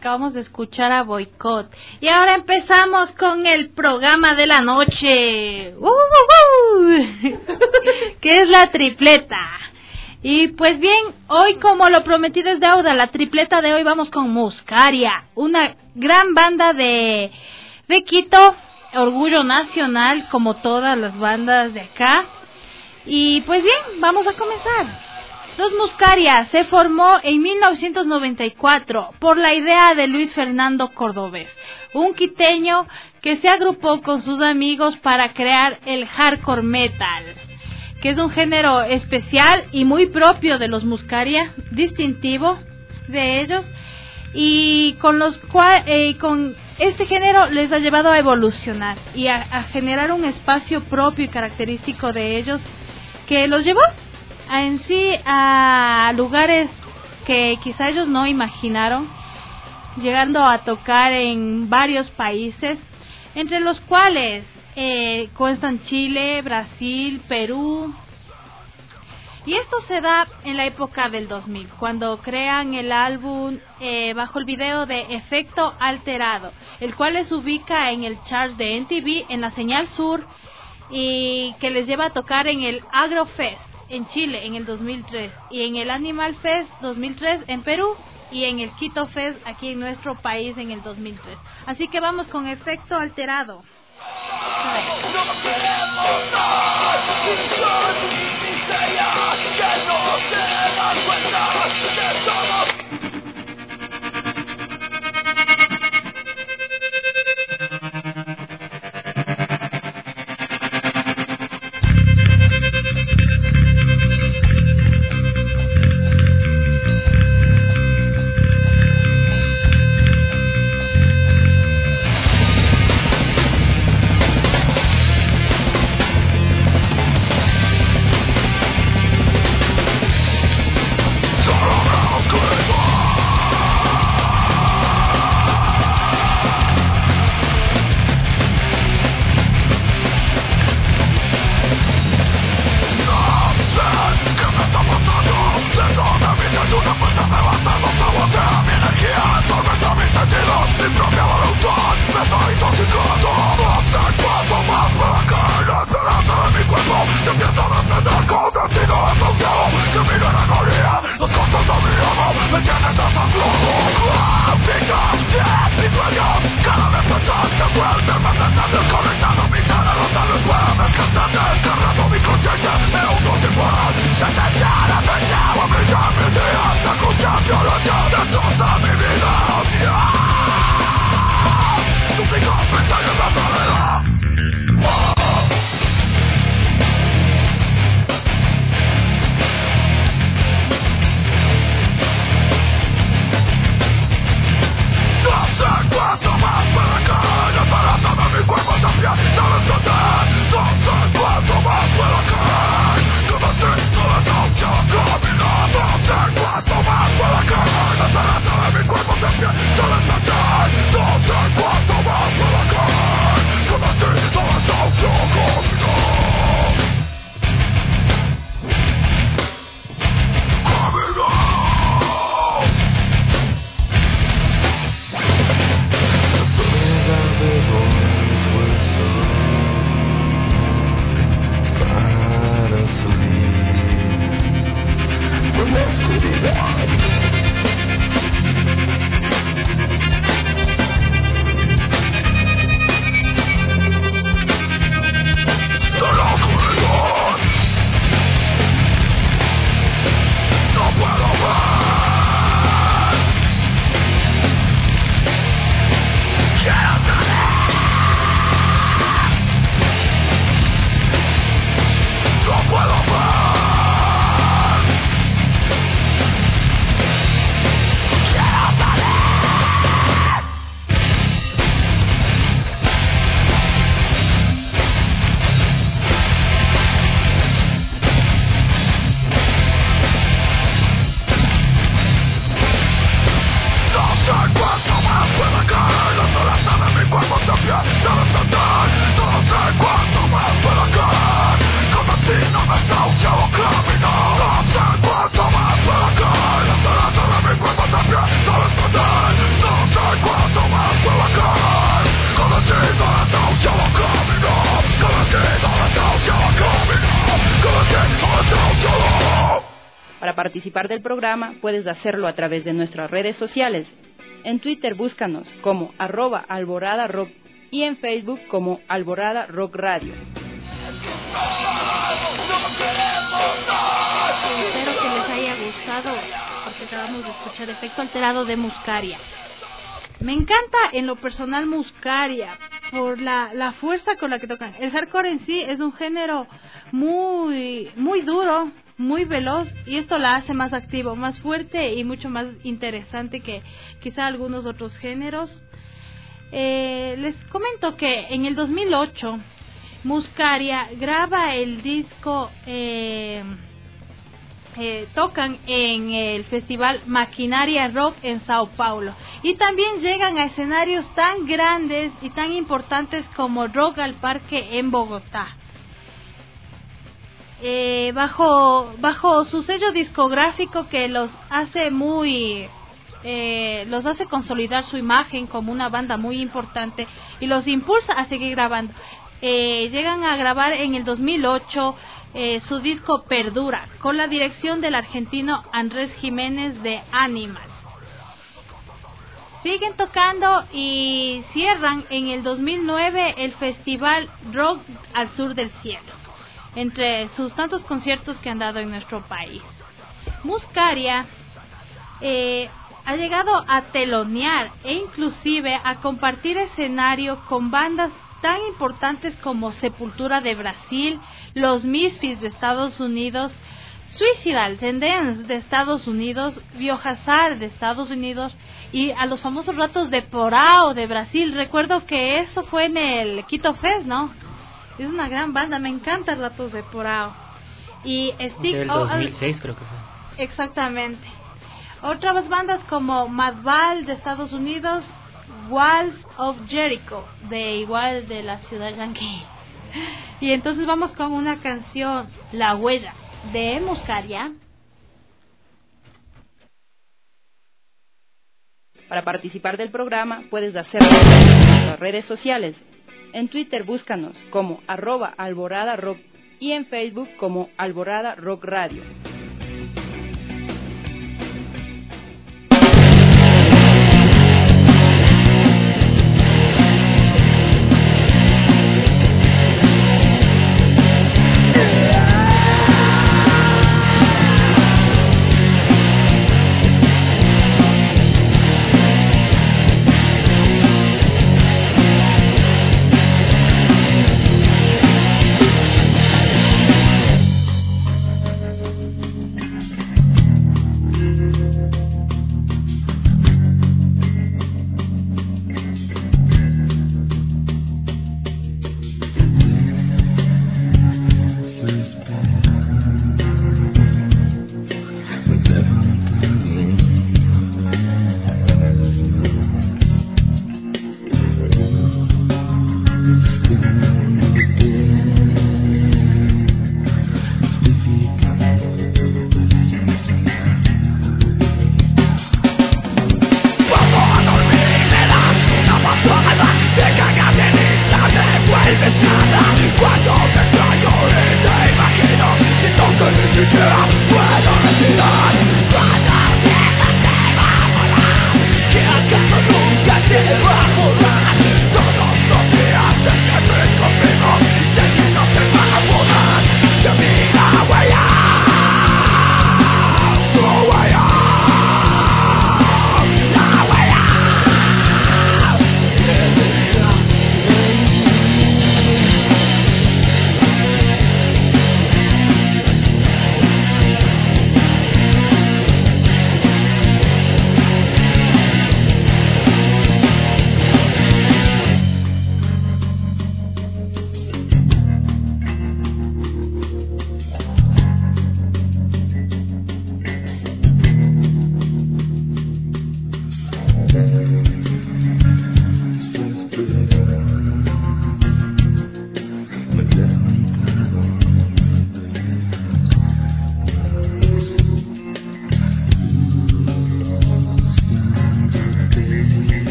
Acabamos de escuchar a Boicot. Y ahora empezamos con el programa de la noche. ¡Uh, uh, uh! Que es la tripleta. Y pues bien, hoy como lo prometí desde Auda, la tripleta de hoy vamos con Muscaria, una gran banda de, de Quito, orgullo nacional como todas las bandas de acá. Y pues bien, vamos a comenzar. Los Muscaria se formó en mil novecientos noventa y cuatro por la idea de Luis Fernando Cordobés, un quiteño que se agrupó con sus amigos para crear el hardcore metal, que es un género especial y muy propio de los Muscaria, distintivo de ellos, y con los cual, eh, con este género les ha llevado a evolucionar y a, a generar un espacio propio y característico de ellos que los llevó a, en sí a lugares que quizá ellos no imaginaron, llegando a tocar en varios países, entre los cuales eh, constan Chile, Brasil, Perú. Y esto se da en la época del dos mil, cuando crean el álbum eh, bajo el video de Efecto Alterado, el cual les ubica en el chart de M T V en la señal sur y que les lleva a tocar en el Agrofest en Chile en el dos mil tres y en el Animal Fest dos mil tres en Perú y en el Quito Fest aquí en nuestro país en el dos mil tres. Así que vamos con Efecto Alterado. Para participar del programa puedes hacerlo a través de nuestras redes sociales. En Twitter búscanos como arroba Alborada Rock y en Facebook como Alborada Rock Radio. Espero que les haya gustado, porque acabamos de escuchar Efecto Alterado de Muscaria. Me encanta en lo personal Muscaria por la, la fuerza con la que tocan. El hardcore en sí es un género muy muy duro, muy veloz, y esto la hace más activo, más fuerte y mucho más interesante que quizá algunos otros géneros. Eh, les comento que en el dos mil ocho Muscaria graba el disco, eh, eh, tocan en el festival Maquinaria Rock en Sao Paulo, y también llegan a escenarios tan grandes y tan importantes como Rock al Parque en Bogotá. Eh, bajo bajo su sello discográfico que los hace muy eh, los hace consolidar su imagen como una banda muy importante y los impulsa a seguir grabando. Eh, llegan a grabar en el dos mil ocho eh, su disco Perdura con la dirección del argentino Andrés Jiménez de Animal. Siguen tocando y cierran en el dos mil nueve el festival Rock al Sur del Cielo, entre sus tantos conciertos que han dado en nuestro país. Muscaria eh, ha llegado a telonear e inclusive a compartir escenario con bandas tan importantes como Sepultura de Brasil, Los Misfits de Estados Unidos, Suicidal Tendencies de Estados Unidos, Biohazard de Estados Unidos y a los famosos Ratos de Porão de Brasil. Recuerdo que eso fue en el Quito Fest, ¿no? Es una gran banda, me encanta Ratos de Porão. Y Stick del dos mil seis creo que fue. Exactamente. Otras bandas como Madball de Estados Unidos, Walls of Jericho de igual de la ciudad yankee. Y entonces vamos con una canción, La Huella de Muscaria. Para participar del programa puedes hacerlo en nuestras redes sociales. En Twitter búscanos como arroba Alborada Rock y en Facebook como Alborada Rock Radio.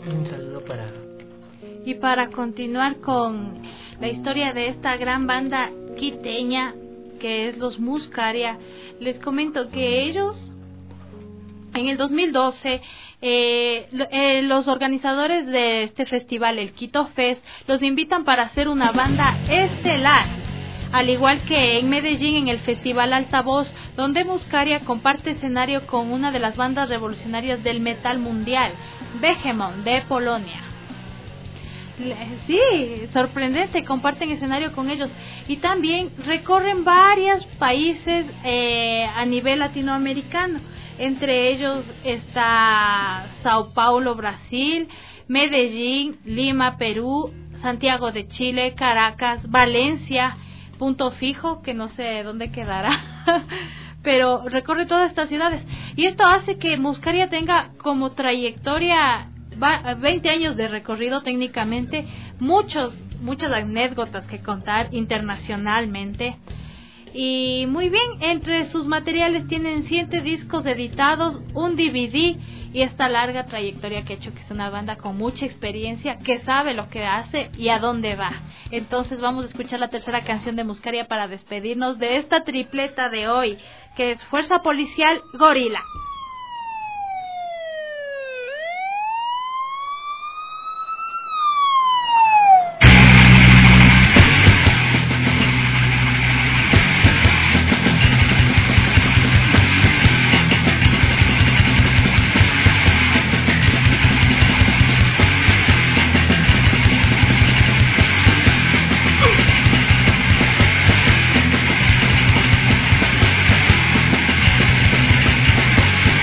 Un saludo para... Y para continuar con la historia de esta gran banda quiteña que es los Muscaria, les comento que ellos en el dos mil doce eh, eh, los organizadores de este festival, el Quito Fest, los invitan para hacer una banda estelar, al igual que en Medellín en el festival Altavoz, donde Muscaria comparte escenario con una de las bandas revolucionarias del metal mundial, Behemoth de Polonia. Sí, sorprendente, comparten escenario con ellos y también recorren varios países eh, a nivel latinoamericano. Entre ellos está Sao Paulo, Brasil, Medellín, Lima, Perú, Santiago de Chile, Caracas, Valencia, Punto Fijo, que no sé dónde quedará, pero recorre todas estas ciudades. Y esto hace que Muscaria tenga como trayectoria veinte años de recorrido técnicamente, muchos, muchas anécdotas que contar internacionalmente. Y muy bien, entre sus materiales tienen siete discos editados, un D V D y esta larga trayectoria que ha hecho, que es una banda con mucha experiencia, que sabe lo que hace y a dónde va. Entonces vamos a escuchar la tercera canción de Muscaria para despedirnos de esta tripleta de hoy, que es Fuerza Policial, Gorila. We'll be right back.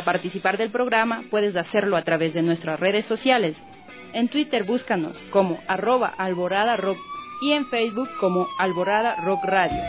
participar del programa puedes hacerlo a través de nuestras redes sociales. En Twitter búscanos como arroba Alborada Rock y en Facebook como Alborada Rock Radio.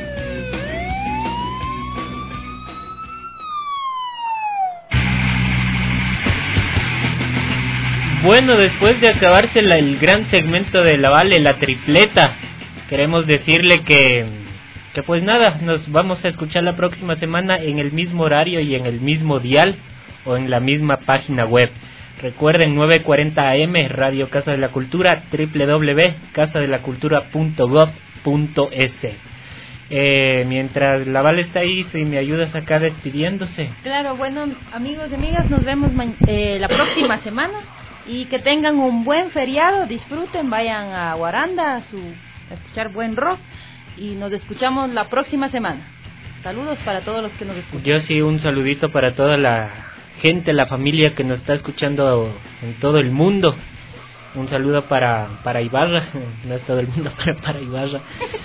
Bueno, después de acabarse la, el gran segmento de la Vale, la tripleta, queremos decirle que, que pues nada, nos vamos a escuchar la próxima semana en el mismo horario y en el mismo dial o en la misma página web. Recuerden, nueve cuarenta A M, Radio Casa de la Cultura, doble u doble u doble u punto casa de la cultura punto gob punto es. Eh, mientras la Vale está ahí, si me ayudas acá despidiéndose. Claro, bueno, amigos y amigas, nos vemos ma- eh, la próxima semana. Y que tengan un buen feriado, disfruten, vayan a Guaranda a, su, a escuchar buen rock y nos escuchamos la próxima semana. Saludos para todos los que nos escuchan. Yo sí, un saludito para toda la gente, la familia que nos está escuchando en todo el mundo. Un saludo para, para Ibarra, no es todo el mundo, pero para Ibarra.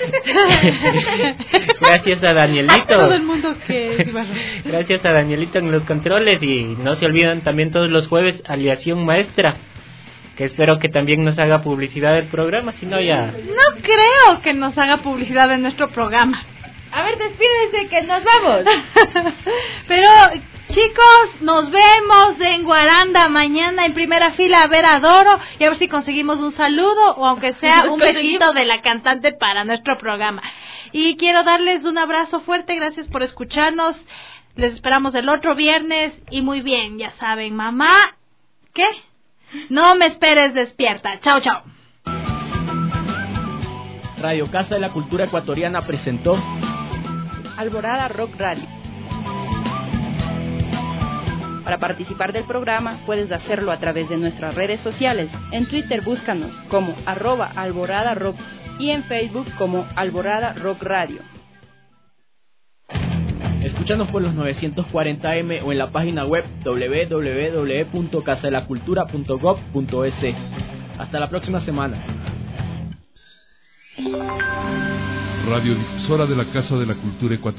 Gracias a Danielito. A todo el mundo que es Ibarra. Gracias a Danielito en los controles y no se olviden también todos los jueves Aliación Maestra, que espero que también nos haga publicidad del programa, si no ya... No creo que nos haga publicidad de nuestro programa. A ver, despídense que nos vamos. Pero chicos, nos vemos en Guaranda mañana en primera fila a ver a Doro y a ver si conseguimos un saludo o aunque sea un besito de la cantante para nuestro programa. Y quiero darles un abrazo fuerte, gracias por escucharnos. Les esperamos el otro viernes y muy bien, ya saben, mamá, ¿qué? No me esperes despierta. Chao, chao. Radio Casa de la Cultura Ecuatoriana presentó Alborada Rock Radio. Para participar del programa puedes hacerlo a través de nuestras redes sociales. En Twitter búscanos como arroba Alborada Rock y en Facebook como Alborada Rock Radio. Escúchanos por los novecientos cuarenta A M o en la página web doble u doble u doble u punto casa de la cultura punto gob punto es. Hasta la próxima semana. Radiodifusora de la Casa de la Cultura Ecuatoriana.